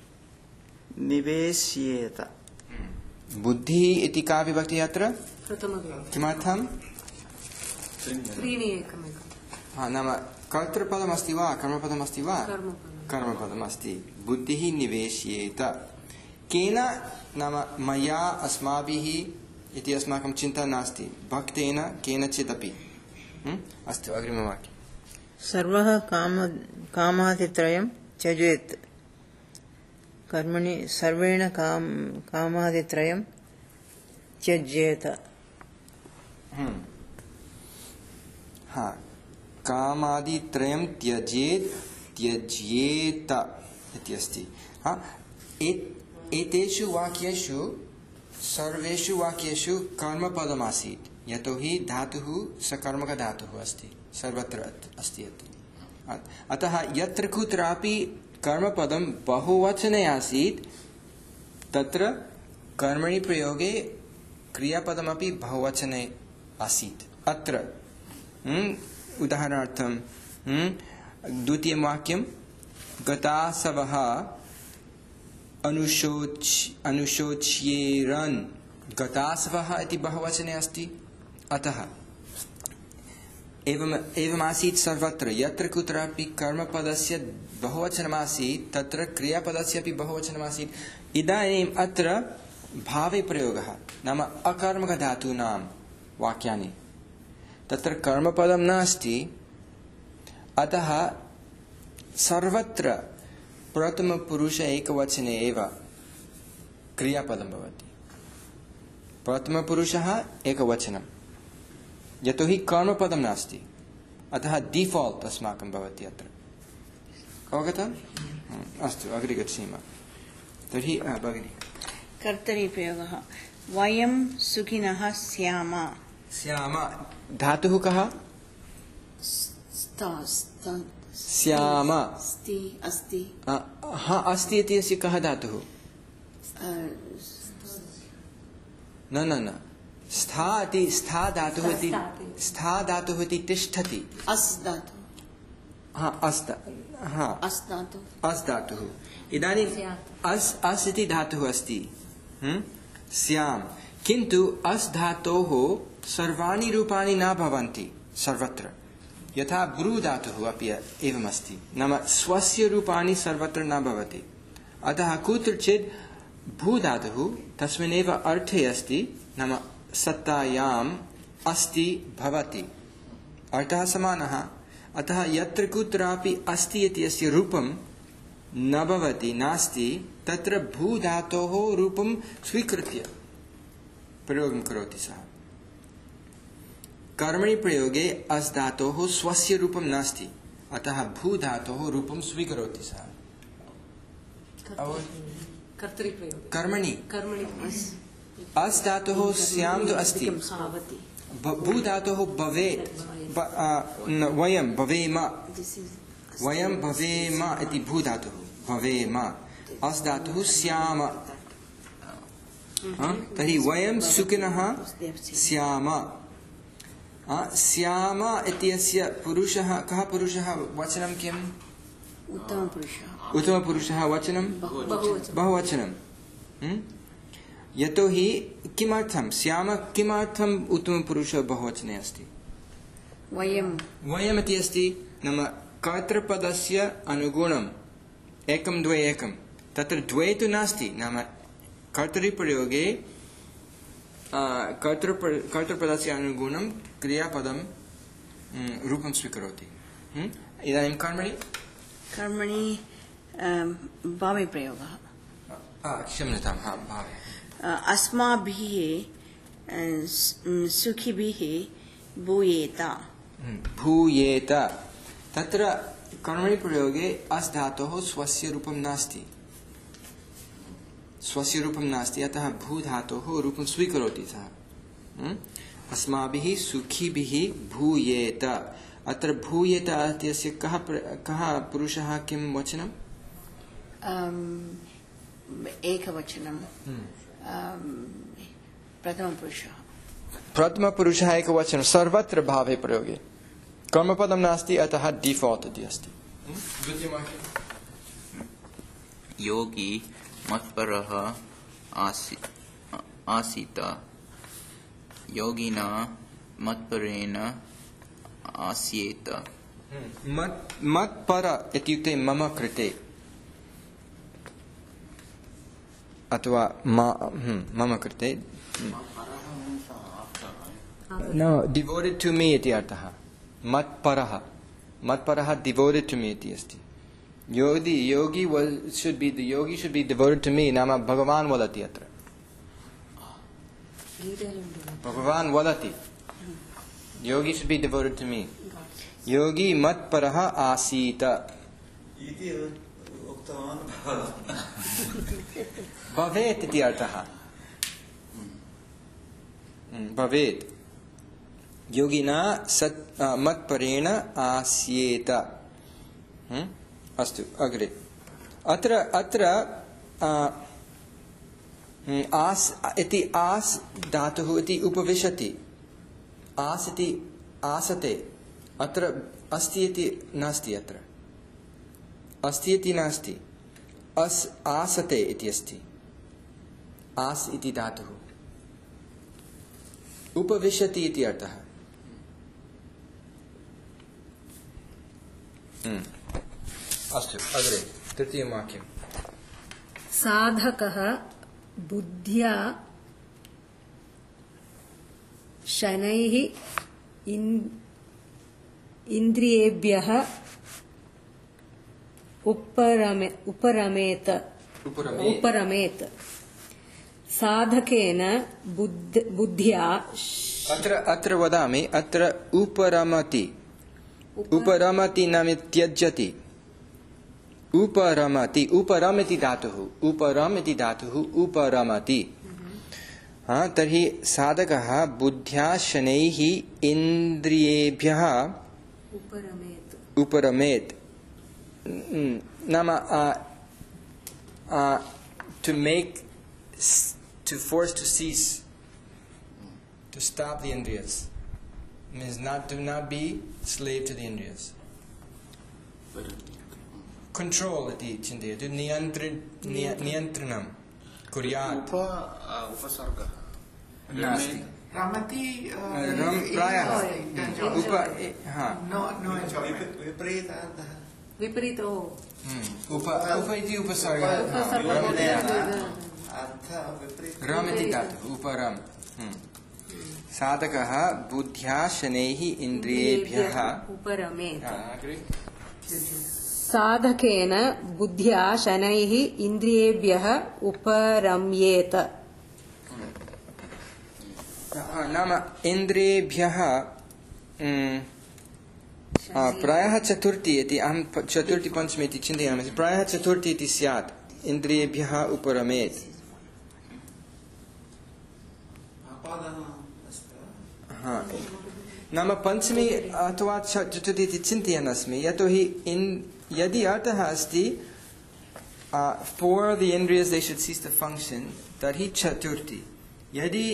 निवेश्येत बुद्धिः इति का विभक्तिः अत्र प्रथमविभक्ति किमर्थं त्रीणि एकमेकं हा नाम कर्तृपदमस्ति वा कर्मपदमस्ति वा कर्मपदम् कर्मपदमस्ति बुद्धिः निवेश्येत केन नाम मया अस्माभिः इति अस्माकं चिन्ता नास्ति भक्तेन केनचिदपि अस्तु अग्रिमवाक्यं सर्वः काम कामादित्रयं त्यजेत् कर्मणि सर्वेण काम कामादित्रयं त्यजेत हा कामादित्रयं त्यजेत् त्यज्येत इति अस्ति हा एतेषु वाक्येषु सर्वेषु वाक्येषु कर्मपदमासीत् यतोहि धातुः सकर्मकधातुः अस्ति सर्वत्र अस्ति अतः यत्र कुत्रापि कर्मपदं बहुवचने आसीत् तत्र कर्मणि प्रयोगे क्रियापदमपि बहुवचने आसीत् अत्र उदाहरणार्थं द्वितीयं वाक्यं गतासवः अनुशोच अनुशोच्येरन् गतासवः इति बहुवचने अस्ति अतः एवं एवमासीत् सर्वत्र यत्र कुत्रापि कर्मपदस्य बहुवचनमासीत् तत्र क्रियापदस्य अपि बहुवचनमासीत् इदानीम् अत्र भावे प्रयोगः नाम अकर्मकधातूनां वाक्यानि तत्र कर्मपदं नास्ति अतः सर्वत्र प्रथमपुरुष एकवचने एव क्रियापदं भवति प्रथमपुरुषः एकवचनं यतोहि कर्मपदं नास्ति अतः डिफाल्ट् अस्माकं भवति अत्र अवगतम् अस्तु अग्रे गच्छेम तर्हि भगिनी कर्तरि प्रयोगः वयं सुखिनः स्याम स्याम धातुः कः स्ता स्ता स्याम अस्ति अस्ति हा अस्ति इति अस्य कः धातुः न न न स्था इति स्था धातुः इति स्था धातुः इति तिष्ठति अस् धातुः हा अस् हा अस् धातुः अस् धातुः इदानीम् अस् अस् इति धातुः अस्ति स्याम किन्तु अस् धातोः सर्वाणि रूपाणि न भवन्ति सर्वत्र यथा ब्रू धातुः अपि एवमस्ति नाम स्वस्य रूपाणि सर्वत्र न भवति अतः कुत्रचित् भू धातुः तस्मिन्नेव अर्थे अस्ति नाम सत्तायाम् अस्ति भवति अर्थः समानः अतः यत्र कुत्रापि अस्ति इति अस्य रूपं न भवति नास्ति तत्र भू धातोः रूपं स्वीकृत्य प्रयोगं करोति सः कर्मणि प्रयोगे अस् धातोः स्वस्य रूपं नास्ति अतः भू धातोः रूपं स्वीकरोति सः कर्मणि अस् धातोः स्यां तु अस्ति भू धातोः भवेत् वयं भवेम वयं भवेम इति भू धातुः भवेम अस् धातुः स्याम तर्हि वयं सुखिनः स्याम स्याम इत्यस्य पुरुषः कः पुरुषः वचनं किम् उत्तमपुरुषः उत्तमपुरुषः वचनं बहुवचनं यतोहि किमर्थं स्याम किमर्थम् उत्तमपुरुषः बहुवचने अस्ति वयं वयम् इति अस्ति नाम कर्तृपदस्य अनुगुणम् एकं द्वे एकं तत्र द्वे तु नास्ति नाम कर्तरिप्रयोगे कर्तृपदस्य अनुगुणं क्रियापदं रूपं स्वीकरोति इदानीं कर्मणि कर्मणि भावे प्रयोगः क्षम्यतां हा भावे अस्माभिः सुखिभिः भूयेत भूयेत तत्र कर्मणि प्रयोगे अस् धातोः स्वस्य रूपं नास्ति स्वस्य रूपं नास्ति अतः भू धातोः रूपं स्वीकरोति सः अस्माभिः सुखिभिः भूयेत अत्र भूयेत इत्यस्य कः कः पुरुषः किं वचनं एकवचनं प्रथमपुरुषः प्रथमपुरुषः एकवचनं सर्वत्र भावे प्रयोगे कर्मपदं नास्ति अतः डिफाल्ट् इति अस्ति योगी मत्परः आसी आसीत योगिना मत्परेण आस्येत मत् मत्पर इत्युक्ते मम कृते अथवा मम कृते no devoted to me इति अर्थः मत्परः मत्परः devoted to me इति अस्ति Yogi Yogi should be the yogi should be devoted to me नाम भगवान् वदति अत्र भगवान् वदति योगी should be devoted to me योगी मत्परः आसीत इति उक्तवान् भवेत् इति अर्थः भवेत् योगिना सत् मत्परेण आस्येत अस्तु अग्रे अत्र अत्र आस् इति आस् धातुः इति उपविशति आस् इति आसते अत्र अस्ति इति नास्ति अत्र अस्ति इति नास्ति अस् आसते इति अस्ति आस् इति धातुः उपविशति इति अर्थः अस्तु अग्रे तृतीयं वाक्यं साधकः बुद्ध्या शनैः इन्द्रियेभ्यः उपरमे उपरमेत उपरमेत साधकेन बुद्ध बुद्ध्या अत्र अत्र वदामि अत्र उपरमति उपरमति नाम त्यज्यति उपरमति उपरमति धातुः उपरमति धातुः उपरमति हाँ तर्हि साधकः बुद्ध्या शनैः इन्द्रियेभ्यः उपरमेत् उपरमेत् नाम to make to force to cease to stop the indriyas means not to not be slave to the indriyas control iti chintayatu niyantrin niyantranam kuryat उपसर्गः नास्ति रमति रम प्रायः उप हाँ नो नो विपरीतार्थः विपरीतो उप उप इति उपसर्गः अर्थः विपरीत रम इति धातुः उपरम साधकः बुद्ध्या शनैः इन्द्रियेभ्यः उपरमेत् अग्रे साधकेन बुद्ध्या शनैः इन्द्रियेभ्यः उपरम्येत नाम इन्द्रियेभ्यः प्रायः चतुर्थी इति अहं चतुर्थी पञ्चमी इति चिन्तयामि प्रायः चतुर्थी इति स्यात् इन्द्रियेभ्यः उपरमेत् हाँ नाम पञ्चमी अथवा चतुर्थी इति चिन्तयन् अस्मि यतोहि यदि अर्थः अस्ति for the indriyas they should cease to function तर्हि चतुर्थी यदि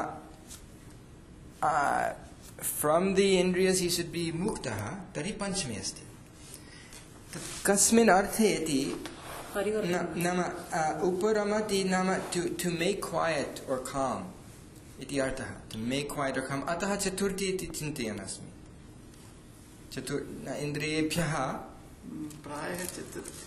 from the indriyas he should be muktah तर्हि पञ्चमी अस्ति कस्मिन् अर्थे इति नाम उपरमति नाम to to make quiet or calm इति अर्थः to make quiet or calm अतः चतुर्थी इति चिन्तयन् अस्मि चतुर् इन्द्रियेभ्यः प्रायः चतुर्थी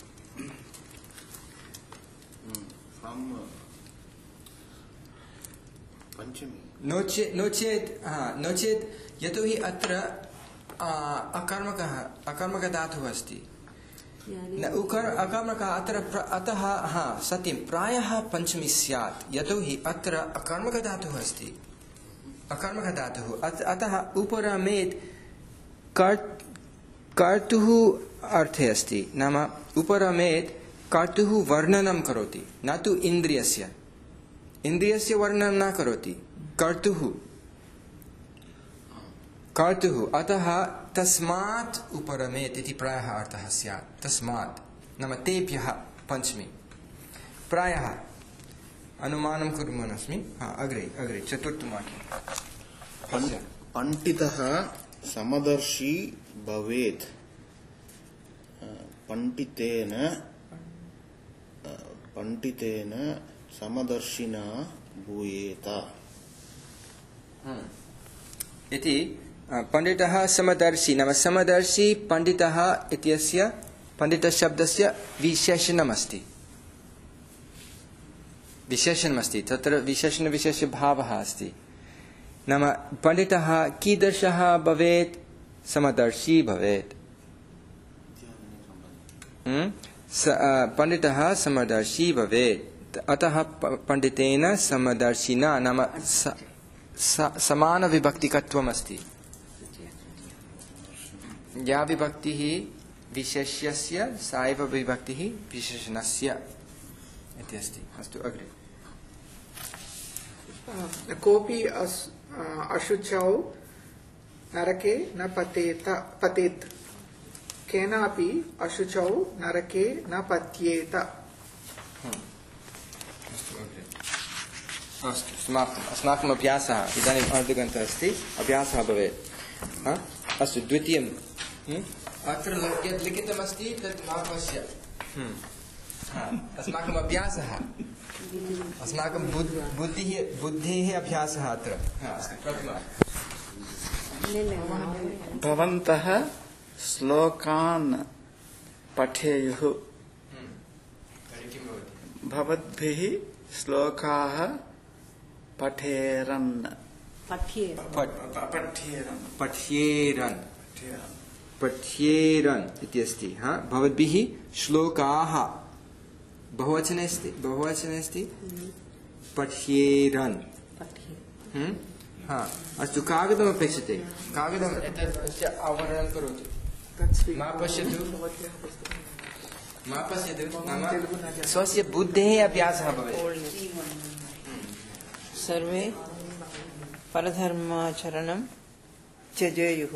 पञ्चमी नो चेत् नो चेत् नो चेत् यतोहि अत्र अकर्मकः अकर्मकधातुः अस्ति अकर्मकः अत्र अतः हा सत्यं प्रायः पञ्चमी स्यात् यतोहि अत्र अकर्मकधातुः अस्ति अकर्मकधातुः अतः उपरमेत् कर्तुः अर्थे अस्ति नाम उपरमेत् कर्तुः वर्णनं करोति न तु इन्द्रियस्य इन्द्रियस्य वर्णनं न करोति कर्तुः कर्तुः अतः तस्मात् उपरमेत् इति प्रायः अर्थः स्यात् तस्मात् नाम तेभ्यः पञ्चमी प्रायः अनुमानं कुर्वन् अस्मि अग्रे अग्रे चतुर्थवाक्यं पण्डितः समदर्शी भवेत् पण्डितेन पण्डितेन समदर्शिना भूयेत इति पण्डितः समदर्शी नाम समदर्शी पण्डितः इत्यस्य पण्डितशब्दस्य विशेषणमस्ति विशेषणमस्ति तत्र विशेषणविशेषभावः अस्ति नाम पण्डितः कीदृशः भवेत् समदर्शी भवेत् पण्डितः समदर्शी भवेत् अतः पण्डितेन समदर्शिना नाम समानविभक्तिकत्वम् अस्ति या विभक्तिः विशेष्यस्य सा एव विभक्तिः विशेषणस्य इति अस्ति अस्तु अग्रे कोऽपि अशुचौ नरके न पतेत पतेत् केनापि अशुचौ नरके न पत्येत अस्तु समाप्तम् अस्माकम् अभ्यासः इदानीम् अर्धघण्टा अस्ति अभ्यासः भवेत् अस्तु द्वितीयम् अत्र यत् लिखितमस्ति तत् मा पश्य अस्माकम् अभ्यासः अस्माकं बुद्धिः बुद्धेः अभ्यासः अत्र भवन्तः श्लोकान् पठेयुः भवद्भिः श्लोकाः पठेरन् पठ्येरन् पठ्येरन् पठ्येरन् इति अस्ति हा भवद्भिः श्लोकाः बहुवचने अस्ति बहुवचने अस्ति पठ्येरन् हम्म? हा अस्तु कागदम् अपेक्षते कागदम् एतस्य आवरणं करोतु मा पश्यतु मा पश्यतु नाम स्वस्य बुद्धेः अभ्यासः भवेत् सर्वे परधर्माचरणं त्यजेयुः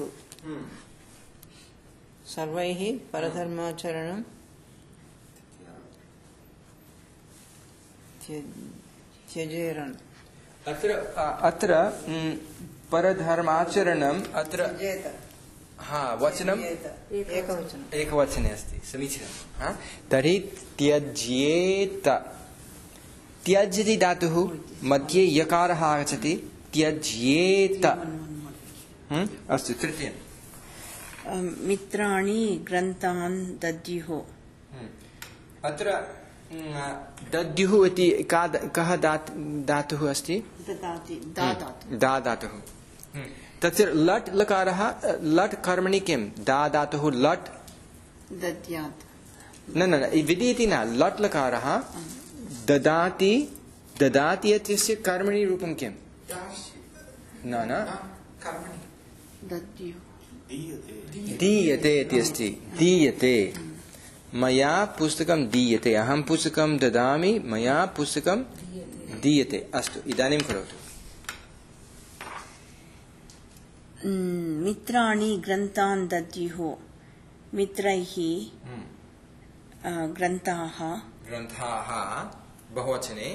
सर्वैः परधर्माचरणं त्यजेरन् अत्र अत्र परधर्माचरणम् अत्र हा वचनम् एकवचनम् एकवचने अस्ति समीचीनं हा तर्हि त्यज्येत त्यज इति धातुः मध्ये यकारः आगच्छति त्यज्येत अस्तु तृतीयम् मित्राणि ग्रन्थान् दद्युः अत्र दद्युः इति कः धातुः अस्ति दा धातुः तत्र लट् लकारः लट् कर्मणि किं दा धातुः लट् दद्यात् न न विधीयति न लट् लकारः ददाति ददाति इत्यस्य कर्मणि रूपं किं न न दीयते इति अस्ति दीयते मया पुस्तकं दीयते अहं पुस्तकं ददामि मया पुस्तकं दीयते अस्तु इदानीं करोतु मित्राणि ग्रन्थान् दद्युः मित्रैः ग्रन्थाः ग्रन्थाः बहुवचने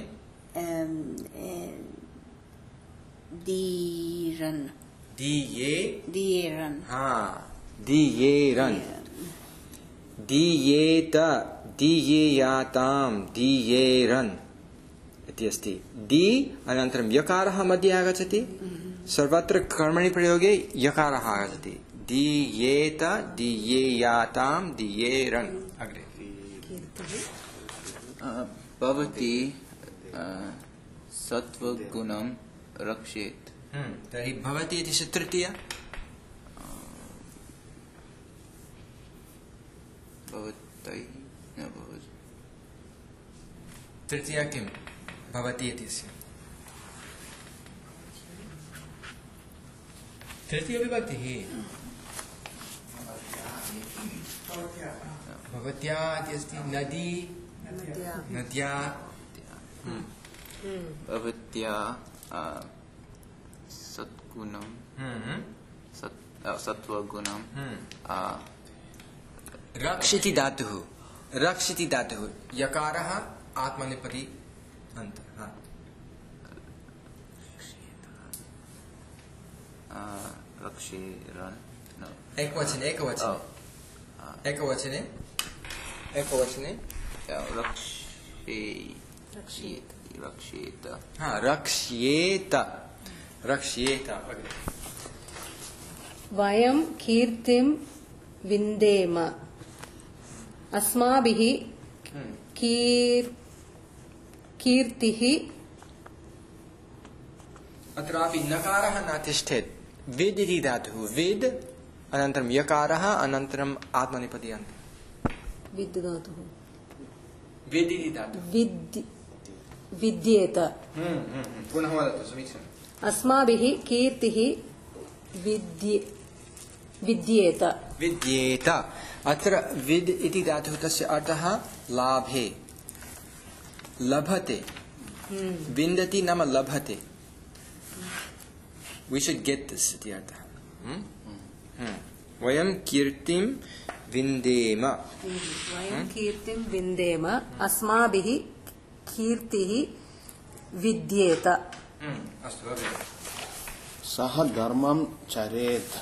दीरन् दीये दीयेरन् हा दीयेरन् दीयेत दीयेयातां दीयेरन् इति अस्ति दी अनन्तरं यकारः मध्ये आगच्छति सर्वत्र कर्मणि प्रयोगे यकारः आगच्छति दीयेत दीयेयातां दीयेरन् अग्रे भवती सत्त्वगुणं रक्षेत् तर्हि भवति इति तृतीया भवतै न भवति तृतीया किं भवति इत्यस्य तृतीया विभक्तिः भवत्या इति अस्ति नदी नद्या भवत्या सत्गुणं सत्त्वगुणं रक्ष इति धातुः रक्ष इति धातुः यकारः आत्मनेपदी अन्त रक्षेरन् एकवचने एकवचने एकवचने एकवचने रक्षे रक्षेत हा रक्ष्येत रक्ष्येत वयं कीर्तिं विन्देम अस्माभिः कीर् कीर्तिः अत्रापि नकारः न तिष्ठेत् विद् इति धातुः विद् अनन्तरं यकारः अनन्तरम् आत्मनेपदी अन्ते विद् धातुः विद् इति धातुः विद् विद्येत पुनः वदतु समीचीनम् अस्माभिः कीर्तिः विद्ये विद्येत विद्येत अत्र विद् इति धातुः तस्य अर्थः लाभे लभते विन्दति नाम लभते we should get this इति अर्थः वयं कीर्तिं विन्देम वयं कीर्तिं विन्देम अस्माभिः कीर्तिः विद्येत अस्तु सः धर्मं चरेत्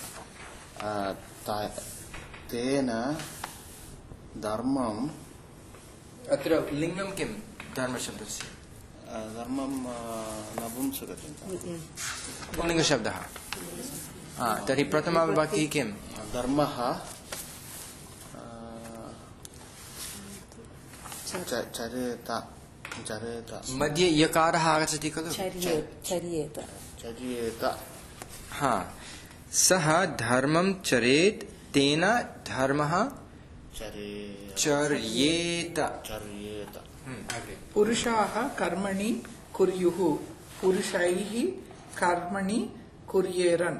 तेन धर्मम् अत्र लिङ्गं किं धर्मशब्दस्य धर्मं नपुंसकलिङ्गं पुल्लिङ्गशब्दः तर्हि प्रथमा विभक्तिः किं धर्मः चरेत चरेत मध्ये यकारः आगच्छति खलु चर्येत चर्येत हा सः धर्मं चरेत् तेन धर्मः चर्येत चर्येत पुरुषाः कर्मणि कुर्युः पुरुषैः कर्मणि कुर्येरन्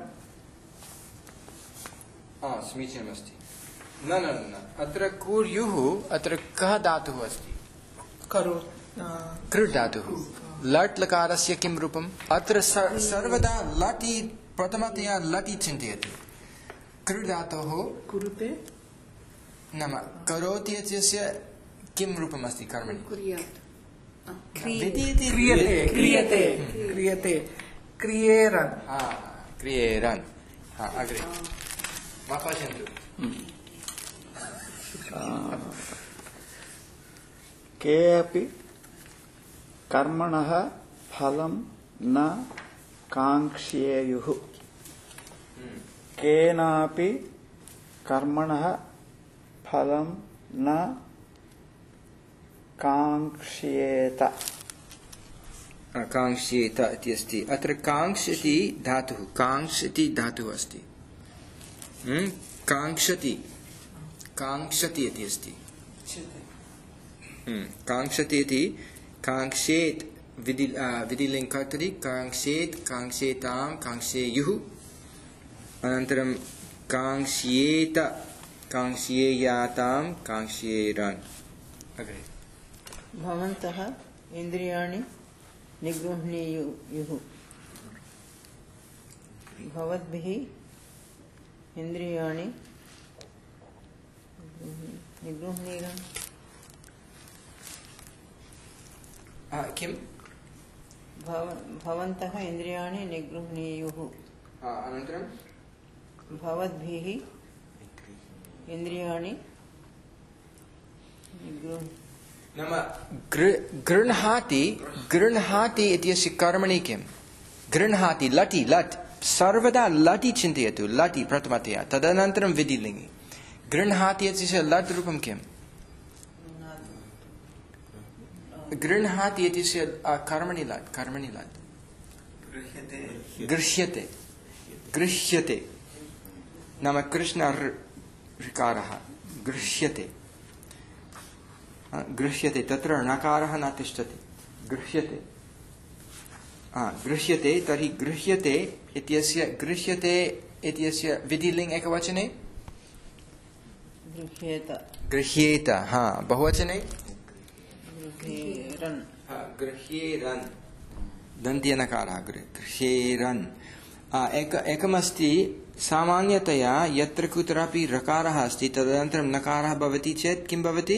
हा समीचीनमस्ति न न न अत्र कुर्युः अत्र कः धातुः अस्ति करो कृ धातुः लट् लकारस्य किं रूपम् अत्र सर्वदा लटि प्रथमतया लटि चिन्तयति कृ धातोः कुरुते नाम करोति इत्यस्य किं रूपम् अस्ति कर्मणि कुर्यात् विधीयते क्रियते क्रियते क्रियते क्रियेरन् हा क्रियेरन् हा अग्रे मा पश्यन्तु के अपि कर्मणः फलं न काङ्क्षेयुः केनापि कर्मणः फलं न काङ्क्षेत काङ्क्षेत इति अस्ति अत्र काङ्क्षति धातुः काङ्क्षति धातुः अस्ति काङ्क्षति काङ्क्षति इति अस्ति काङ्क्षति इति काङ्क्षेत् विधि विधिलिङ्गकर्तरि काङ्क्षेत् काङ्क्षेतां काङ्क्षेयुः अनन्तरं काङ्क्ष्येत काङ्क्ष्येयातां काङ्क्ष्येरन् अग्रे भवन्तः इन्द्रियाणि निगृह्णीयुः भवद्भिः इन्द्रियाणि निगृह्णीरन् किं भवन्तः इन्द्रियाणि निगृह्णीयुः अनन्तरं भवद्भिः इन्द्रियाणि नाम गृह्णाति गृह्णाति इत्यस्य कर्मणि किं गृह्णाति लटि लट् सर्वदा लटि चिन्तयतु लटि प्रथमतया तदनन्तरं विधिलिङ्गि गृह्णाति इत्यस्य लट् रूपं किम् गृह्णाति इत्यस्य कर्मणि लट् कर्मणि लट् गृह्यते गृह्यते नाम कृष्ण ऋकारः गृह्यते गृह्यते तत्र णकारः न तिष्ठति गृह्यते गृह्यते तर्हि गृह्यते इत्यस्य गृह्यते इत्यस्य विधिलिङ्ग् एकवचने गृह्येत गृह्येत हा बहुवचने गृह्येरन् गृह्येरन् दन्त्यनकारः गृह्येरन् एक एकमस्ति सामान्यतया यत्र कुत्रापि रकारः अस्ति तदनन्तरं नकारः भवति चेत् किं भवति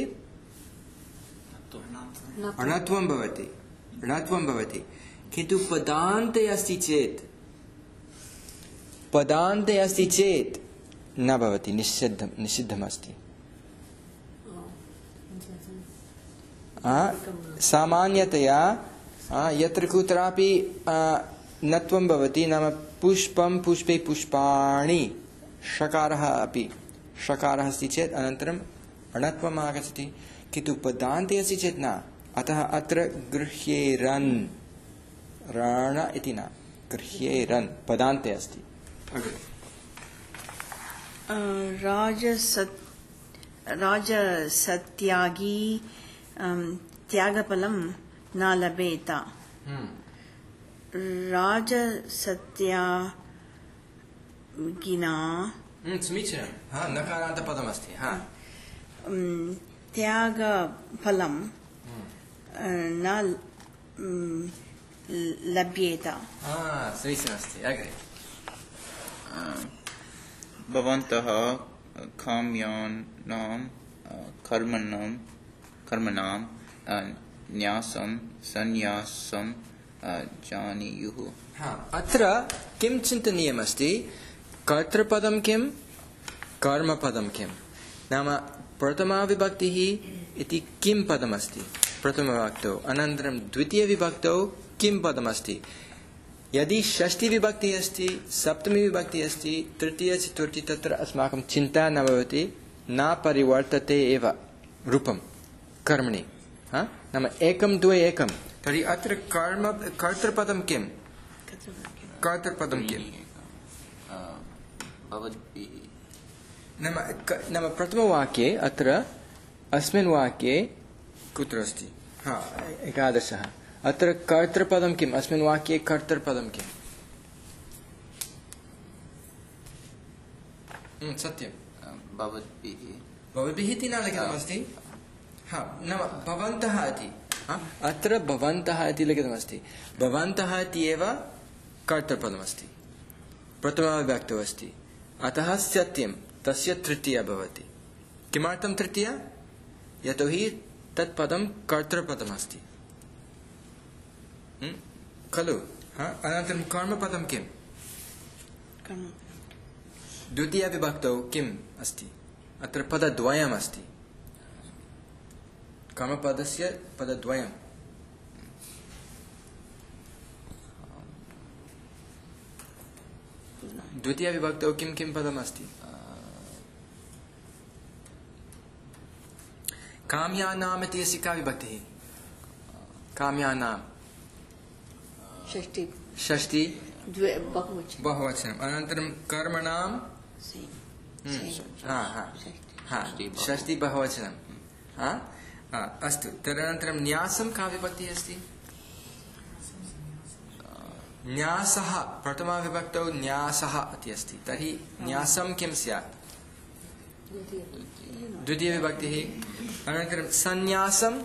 अणत्वं भवति णत्वं भवति किन्तु पदान्ते अस्ति चेत् पदान्ते अस्ति चेत् न भवति निषिद्धं निषिद्धमस्ति सामान्यतया यत्र कुत्रापि नत्वं भवति नाम पुष्पं पुष्पे पुष्पाणि षकारः अपि षकारः अस्ति चेत् अनन्तरम् अणत्वम् आगच्छति किन्तु पदान्ते अस्ति चेत् न अतः अत्र गृह्येरन् रण इति न गृह्येरन् पदान्ते अस्ति राजसत् राजसत्यागी त्यागफलं न लभेत राजसत्यागिना समीचीनं नकारान्तपदमस्ति त्यागफलं न लभ्येत समीचीनमस्ति अग्रे भवन्तः काम्यानां कर्मणां कर्मणां न्यासं सन्न्यासं जानीयुः अत्र किं चिन्तनीयमस्ति कर्तृपदं किं कर्मपदं किं नाम प्रथमाविभक्तिः इति किं पदमस्ति प्रथमविभक्तौ अनन्तरं द्वितीयविभक्तौ किं पदमस्ति यदि षष्ठीविभक्तिः अस्ति सप्तमीविभक्तिः अस्ति तृतीय चतुर्थी तत्र अस्माकं चिन्ता न भवति न परिवर्तते एव रूपं कर्मणि नाम एकं द्वे एकं तर्हि अत्र कर्म कर्तृपदं किं कर्तृपदं किं नाम नाम प्रथमवाक्ये अत्र अस्मिन् वाक्ये कुत्र अस्ति हा एकादशः अत्र कर्तृपदं किम् अस्मिन् वाक्ये कर्तृपदं किम् सत्यं भवद्भिः भवद्भिः इति न लिखितमस्ति हा नाम भवन्तः इति अत्र भवन्तः इति लिखितमस्ति भवन्तः इति एव कर्तृपदमस्ति प्रथमाविभक्तौ अस्ति अतः सत्यं तस्य तृतीया भवति किमर्थं तृतीया यतोहि तत्पदं कर्तृपदमस्ति खलु अनन्तरं कर्मपदं किम् द्वितीया विभक्तौ किम् अस्ति अत्र पदद्वयम् अस्ति कर्मपदस्य पदद्वयम् द्वितीया विभक्तौ किं किं पदम् अस्ति काम्यानाम् इति अस्य का विभक्तिः काम्यानाम् षष्टि षष्टि द्वे बहुवचनं बहुवचनम् अनन्तरं कर्मणां हा हा हा षष्टि बहुवचनं हा अस्तु तदनन्तरं न्यासं का विभक्तिः अस्ति न्यासः प्रथमा विभक्तौ न्यासः इति अस्ति तर्हि न्यासं किं स्यात् द्वितीया विभक्तिः अनन्तरं सन्न्यासम्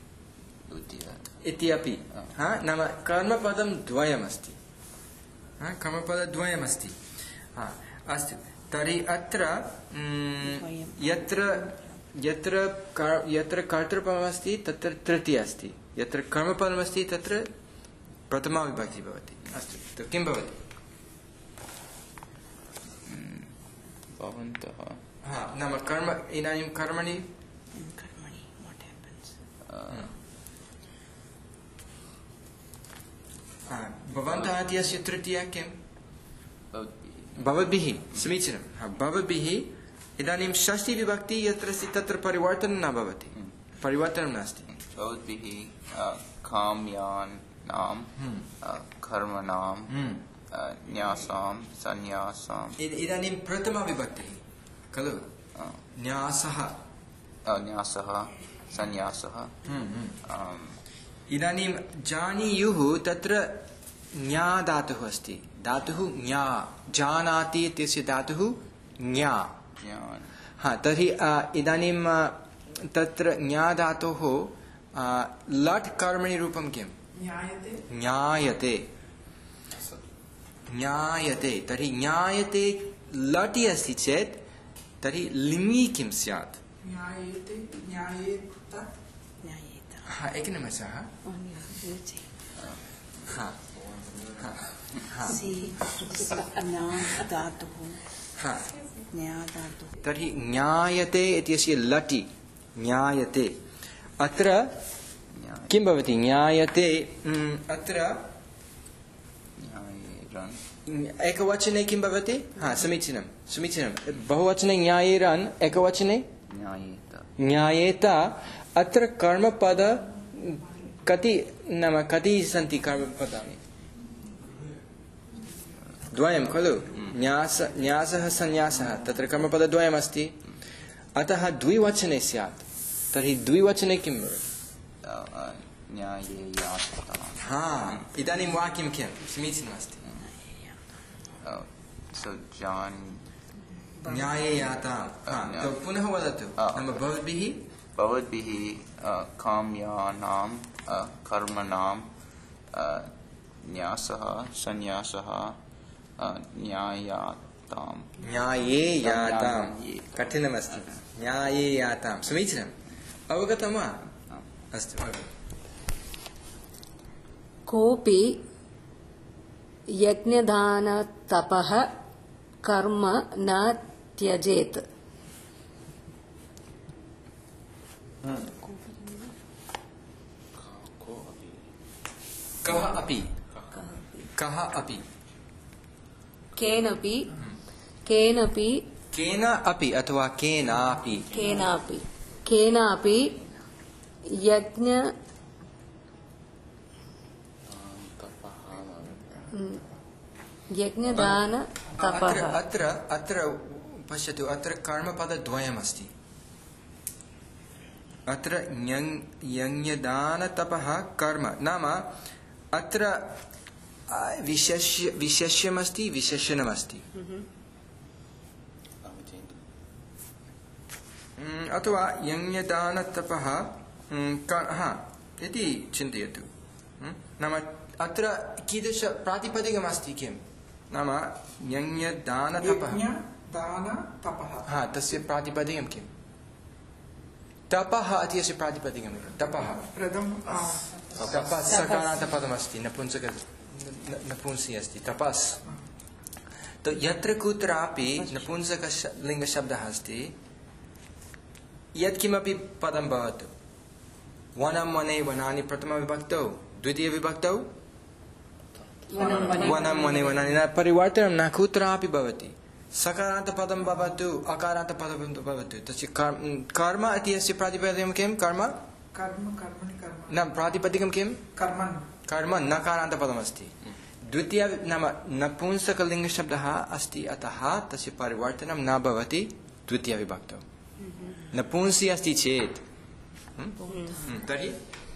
इति अपि नाम कर्मपदं द्वयमस्ति कर्मपदद्वयमस्ति अस्तु तर्हि अत्र यत्र यत्र यत्र कर्तृपदमस्ति तत्र तृतीया अस्ति यत्र कर्मपदमस्ति तत्र प्रथमा विभक्तिः भवति अस्तु तो किं भवति भवन्तः हा नाम कर्म इदानीं कर्मणि भवन्तः इति अस्य तृतीया किं भवद्भिः समीचीनं भवद्भिः इदानीं षष्ठी विभक्ति यत्र अस्ति तत्र परिवर्तनं न भवति परिवर्तनं नास्ति भवद्भिः काम्यानां कर्मणां न्यासां सन्न्यासाम् इदानीं प्रथमा विभक्तिः खलु न्यासः न्यासः सन्न्यासः इदानीं जानीयुः तत्र न्या धातुः अस्ति धातुः न्या जानाति इत्यस्य धातुः न्या हा तर्हि इदानीं तत्र न्या धातोः लट् कर्मणि रूपं किं ज्ञायते ज्ञायते तर्हि ज्ञायते लटि अस्ति चेत् तर्हि लिङ्गि किं स्यात् हा एकनिमेषः हा तर्हि ज्ञायते इत्यस्य लटि ज्ञायते अत्र किं भवति ज्ञायते अत्र एकवचने किं भवति हा समीचीनं समीचीनं बहुवचने ज्ञायेरन् एकवचने ज्ञायेत अत्र कर्मपद कति नाम कति सन्ति कर्मपदानि द्वयं खलु न्यास न्यासः सन्न्यासः तत्र कर्मपदद्वयमस्ति अतः द्विवचने स्यात् तर्हि द्विवचने किं हा इदानीं वाक्यं किं समीचीनमस्ति न्यायेयातां पुनः वदतु नाम भवद्भिः भवद्भिः काम्यानां कर्मणां न्यासः सन्न्यासः न्यायातां न्यायेयातां कठिनमस्ति न्यायेयातां समीचीनम् अवगतं वा अस्तु कोऽपि यज्ञदानतपः कर्म न त्यजेत् कः अपि कः अपि केनपि केनपि केन अपि अथवा केनापि केनापि केनापि यज्ञ यज्ञदान तपः अत्र अत्र पश्यतु अत्र कर्मपदद्वयमस्ति अत्र यज्ञदानतपः कर्म नाम अत्र विशेष्य विशेष्यमस्ति विशेषणमस्ति अथवा यज्ञदानतपः हा इति चिन्तयतु नाम अत्र कीदृश प्रातिपदिकमस्ति किं नाम यज्ञदानतपः हा तस्य प्रातिपदिकं किम् तपः इत्यस्य प्रातिपदिकं तपः तपः सकारान्तपदमस्ति नपुंसक नपुंसी अस्ति तपस् तो यत्र कुत्रापि नपुंसकलिङ्गशब्दः अस्ति यत्किमपि पदं भवतु वनं वने वनानि प्रथमविभक्तौ द्वितीयविभक्तौ वनं वने वनानि न परिवर्तनं न कुत्रापि भवति सकारान्तपदं भवतु अकारान्तपदं भवतु तस्य कर्म इत्यस्य प्रातिपदिकं किं कर्म न प्रातिपदिकं किं कर्म नकारान्तपदमस्ति द्वितीय नाम नपुंसकलिङ्गशब्दः अस्ति अतः तस्य परिवर्तनं न भवति द्वितीयविभक्तौ नपुंसी अस्ति चेत् तर्हि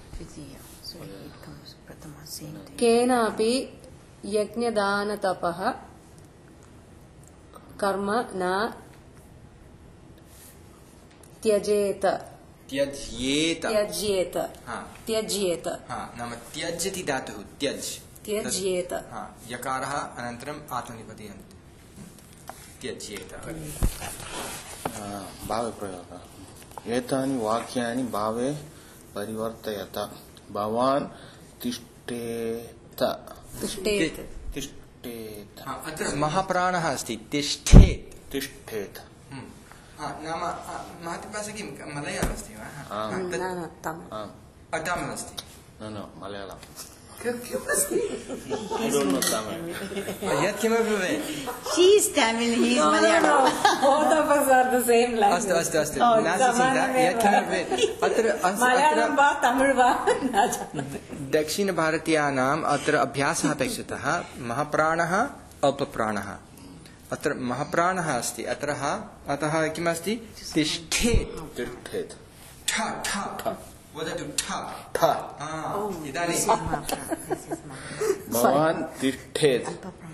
केनापि यज्ञदानतपः कर्म न त्यजेत त्यज्येत त्यज्येत त्यज्येत नाम त्यजति धातुः त्यज् त्यज्येत यकारः अनन्तरम् आत्मनेपदी त्यज्येत भावप्रयोगः एतानि वाक्यानि भावे परिवर्तयत भवान् तिष्ठेत तिष्ठेत तिष्ठेत अत्र महाप्राणः अस्ति तिष्ठेत् तिष्ठेत नाम मातृभाषा किं मलयाळम् अस्ति वा तमिळ् अस्ति न न मलयाळम् यत्किमपि भवेत् She is Tamil, he is Malayalam. Both of us are the same language. अस्तु अस्तु अस्तु नास्ति चिन्ता यत्किमपि भवेत् अत्र मलयाळं वा तमिळ् वा न जानामि दक्षिणभारतीयानाम् अत्र अभ्यासः अपेक्षितः महाप्राणः अल्पप्राणः अत्र महाप्राणः अस्ति अत्र अतः किमस्ति तिष्ठेत् तिष्ठेत् ठ ठ वदतु ठ ठ इदानीं भवान् तिष्ठेत्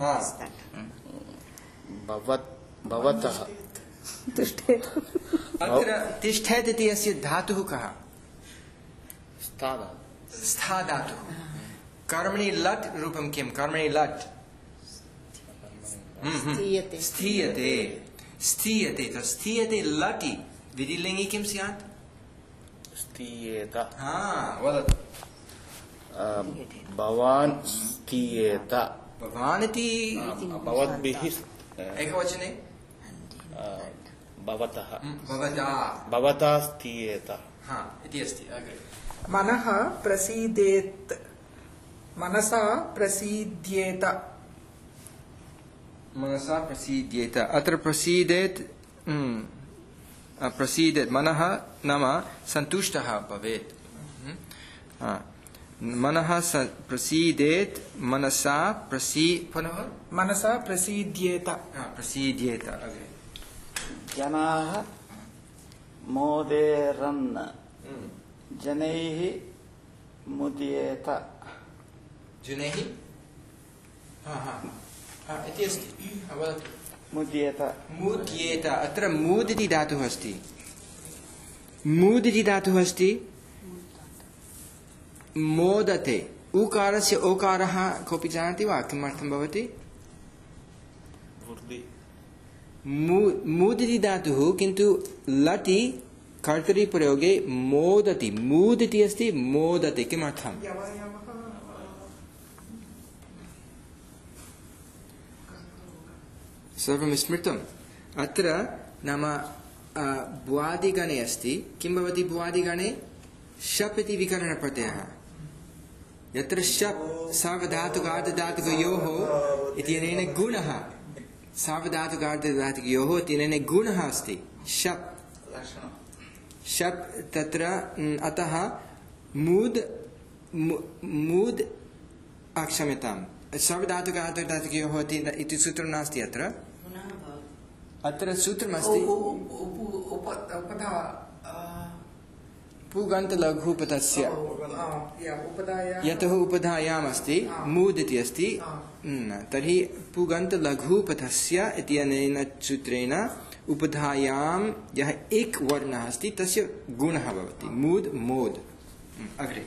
भवतः तिष्ठेत् अत्र तिष्ठेत् इति अस्य धातुः कः स्था धातुः कर्मणि लट् रूपं किं कर्मणि लट् स्थीयते स्थीयते तो स्थीयते लटि विधिलिङ्गि किं स्यात् स्थीयेत वदतु भवान् स्थीयेत भवान् इति भवद्भिः एकवचने भवतः भवता भवता स्थीयेत इति अस्ति अग्रे मनः प्रसीदेत् मनसा प्रसीद्येत मनसा प्रसीद्येत अत्र प्रसीदेत् प्रसीदेत् मनः नाम सन्तुष्टः भवेत् मनः प्रसीदेत् मनसा प्रसी पुनः मनसा प्रसीद्येत प्रसीद्येत अग्रे जनाः मोदेरन् जनैः मुद्येत जनैः इति अस्ति वदतु मुद्येत मुद्येत अत्र मूद् इति धातुः अस्ति मूद् इति धातुः अस्ति मोदते उकारस्य ओकारः कोऽपि जानाति वा किमर्थं भवति मूद् इति धातुः किन्तु लटि कर्तरि प्रयोगे मोदति मूद् इति अस्ति मोदते किमर्थम् सर्वं स्मृतम् अत्र नाम भुवादिगणे अस्ति किं भवति भुवादिगणे शप् इति विकरणप्रत्ययः यत्र शप् सार्वधातुकार्धधातुकयोः इत्यनेन गुणः सार्वधातुकार्धधातुकयोः इत्यनेन गुणः अस्ति शप् शप् तत्र अतः मूद् मूद् क्षम्यताम् सार्वधातुकार्धधातुकयोः इति सूत्रं नास्ति अत्र अत्र सूत्रमस्ति पुगन्तलघुपथस्य यतः उपधायाम् अस्ति मूद् इति अस्ति न, तर्हि पुगन्तलघुपथस्य इत्यनेन सूत्रेण उपधायां यः एक वर्णः अस्ति तस्य गुणः भवति मूद् मोद्। अग्रे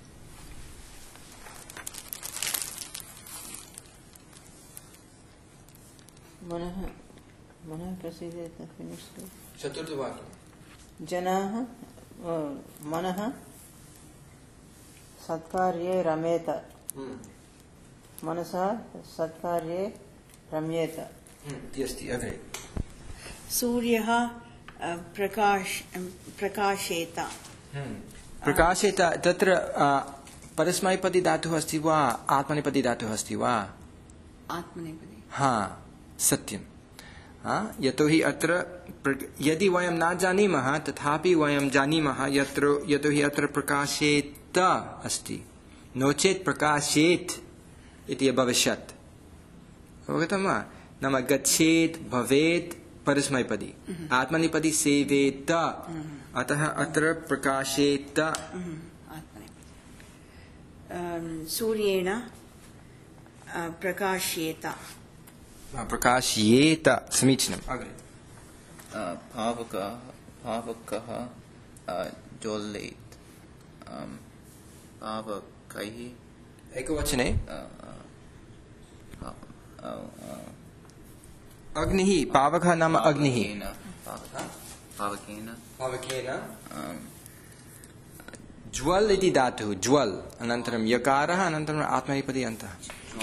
मनः मनः प्रसीदेत चतुर्थवाक्यं जनाः अ, मनः सत्कार्ये रमेत मनसा सत्कार्ये रम्येत इति अस्ति। अग्रे सूर्यः अ, प्रकाश प्रकाशेत प्रकाशेत तत्र अ, परस्मैपदी धातुः अस्ति वा आत्मनेपदी धातुः अस्ति वा? आत्मनेपदी। हा सत्यं। हा यतोहि अत्र प्र- यदि वयं न जानीमः तथापि वयं जानीमः यत्र यतोहि अत्र प्रकाशेत अस्ति, नो चेत् प्रकाशेत् इति अभविष्यत्। अवगतं वा? नाम गच्छेत् भवेत् परस्मैपदी, आत्मनेपदी सेवेत, अतः अत्र प्रकाशेत। सूर्येण अ, प्रकाश्येत प्रकाश्येत समीचीनम्। अग्रे भावकः भावकः ज्वलेत् भावकैः एकवचने अग्निः, पावकः नाम अग्निः। पावकेन पावकेन ज्वल् इति धातुः, ज्वल् अनन्तरं यकारः अनन्तरम् आत्मनेपदी अन्तः।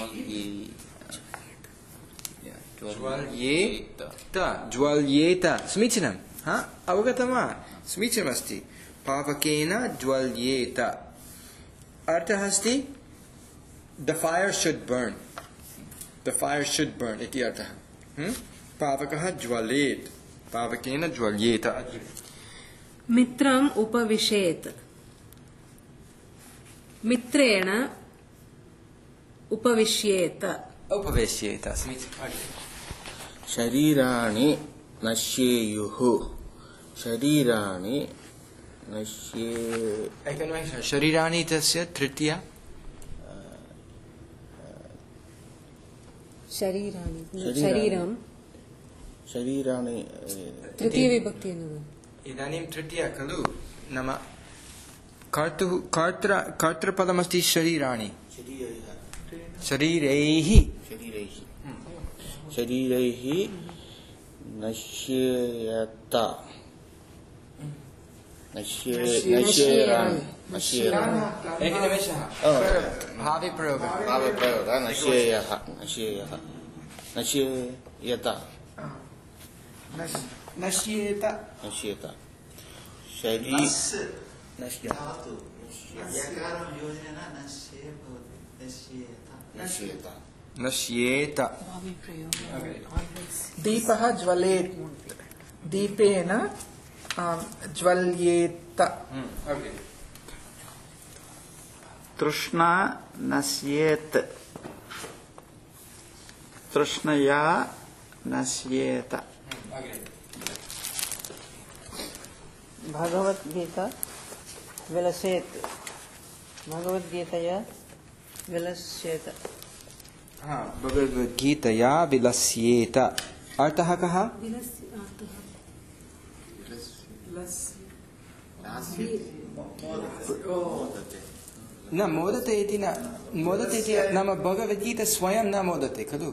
ज्वल्येत ज्वल्येत समीचीनं। हा अवगतं वा? समीचीनमस्ति। पावकेन ज्वल्येत अर्थः अस्ति the fire should burn, the fire should burn इति अर्थः। पावकः ज्वलेत्, पावकेन ज्वल्येत। मित्रम् उपविशेत् मित्रेण उपविश्येत उपवेश्येत समीचीनं। शरीराणि नश्येयुः शरीराणि नश्ये एकनिमेषः। शरीराणि तस्य तृतीया शरीराणि शरीराणि। शरीरं शरीराणि तृतीयविभक्ति इदानीं तृतीया खलु, नाम कर्तुः कर्तृ कर्तृपदमस्ति शरीराणि, शरीरैः शरीरैः शरीरैः नश्येयत नश्ये नश्येराणि नश्येराणि एकनिमेषः। भावे प्रयोगः। भावप्रयोगः नश्येयः नश्येयः नश्येयत नश्येत नश्येत शरी नश्य नश्येत नश्येत। दीपः ज्वलेत् दीपेन आम्, ज्वल्येत तृष्णा नश्येत् तृष्णया नश्येत भगवद्गीता विलसेत् भगवद्गीतया विलस्येत हाँ भगवद्गीतया विलस्येत अर्थः कः? न मोदते इति न मोदते इति नाम भगवद्गीता स्वयं न मोदते खलु।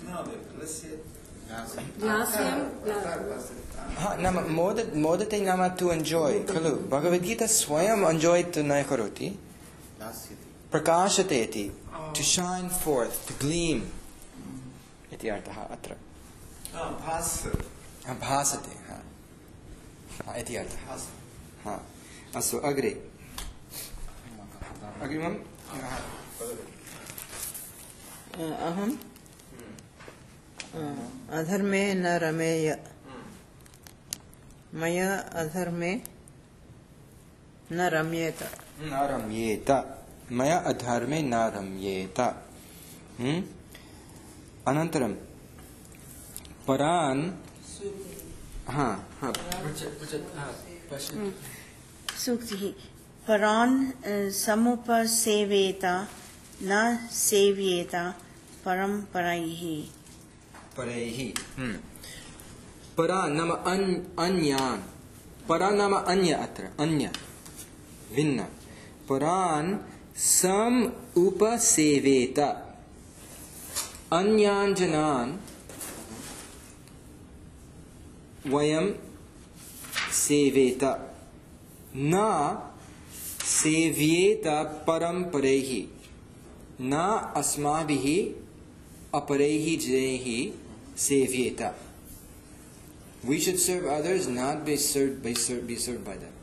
हाँ नाम मोद मोदते नाम टु एन्जॉय खलु। भगवद्गीता स्वयं एन्जॉय तु न करोति, प्रकाशते इति, to shine forth, to gleam इति अर्थः अत्र। भासते हाँ इति अर्थः। हाँ अस्तु अग्रे अग्रिमम् अहम् अधर्मे न रमेय मया अधर्मे न रम्येत न रम्येत मया अधर्मे न रम्येत। हम्म? अनन्तरं परान् हाँ हाँ सूक्तिः परान् समुपसेवेत न सेव्येत परम्परैः परैः हम्म परा नाम अन अन्यान् परा नाम अन्य अत्र अन्य भिन्न परान् सम उपसेवेत अन्यान् जनान् वयं सेवेत न सेव्येत परम्परैः न अस्माभिः अपरैः जनैः सेव्येत. We should serve others, not be served by ser- be served by them.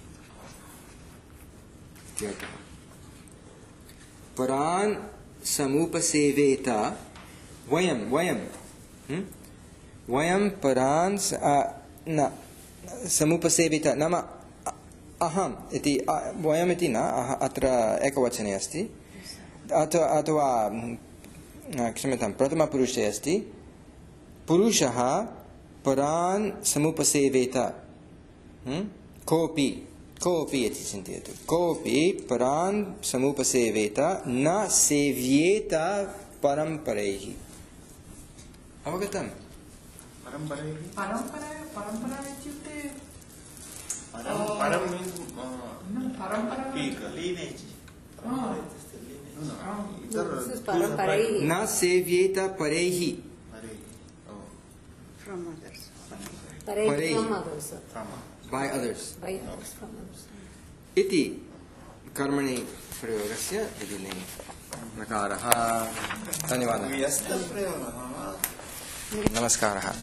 Paran samupaseveta vayam vayam hmm? vayam paran uh, na samupaseveta nama aham iti uh, vayam iti na uh, atra ekavachane asti अथवा अथवा क्षम्यतां प्रथमपुरुषे अस्ति पुरुषः परान् समुपसेवेत कोऽपि कोऽपि इति चिन्तयतु कोऽपि परान् समुपसेवेत न सेव्येत परम्परैः. अवगतम्? परम्परैः परम्परा परम्परा इत्युक्ते परं परम्परा lineage. This is paramparaihi. न सेव्येत परैः from others. Paraihi from others. by others By others, from others. इति कर्मणि प्रयोगस्य विधिने नकारः. धन्यवादः. नमस्कारः.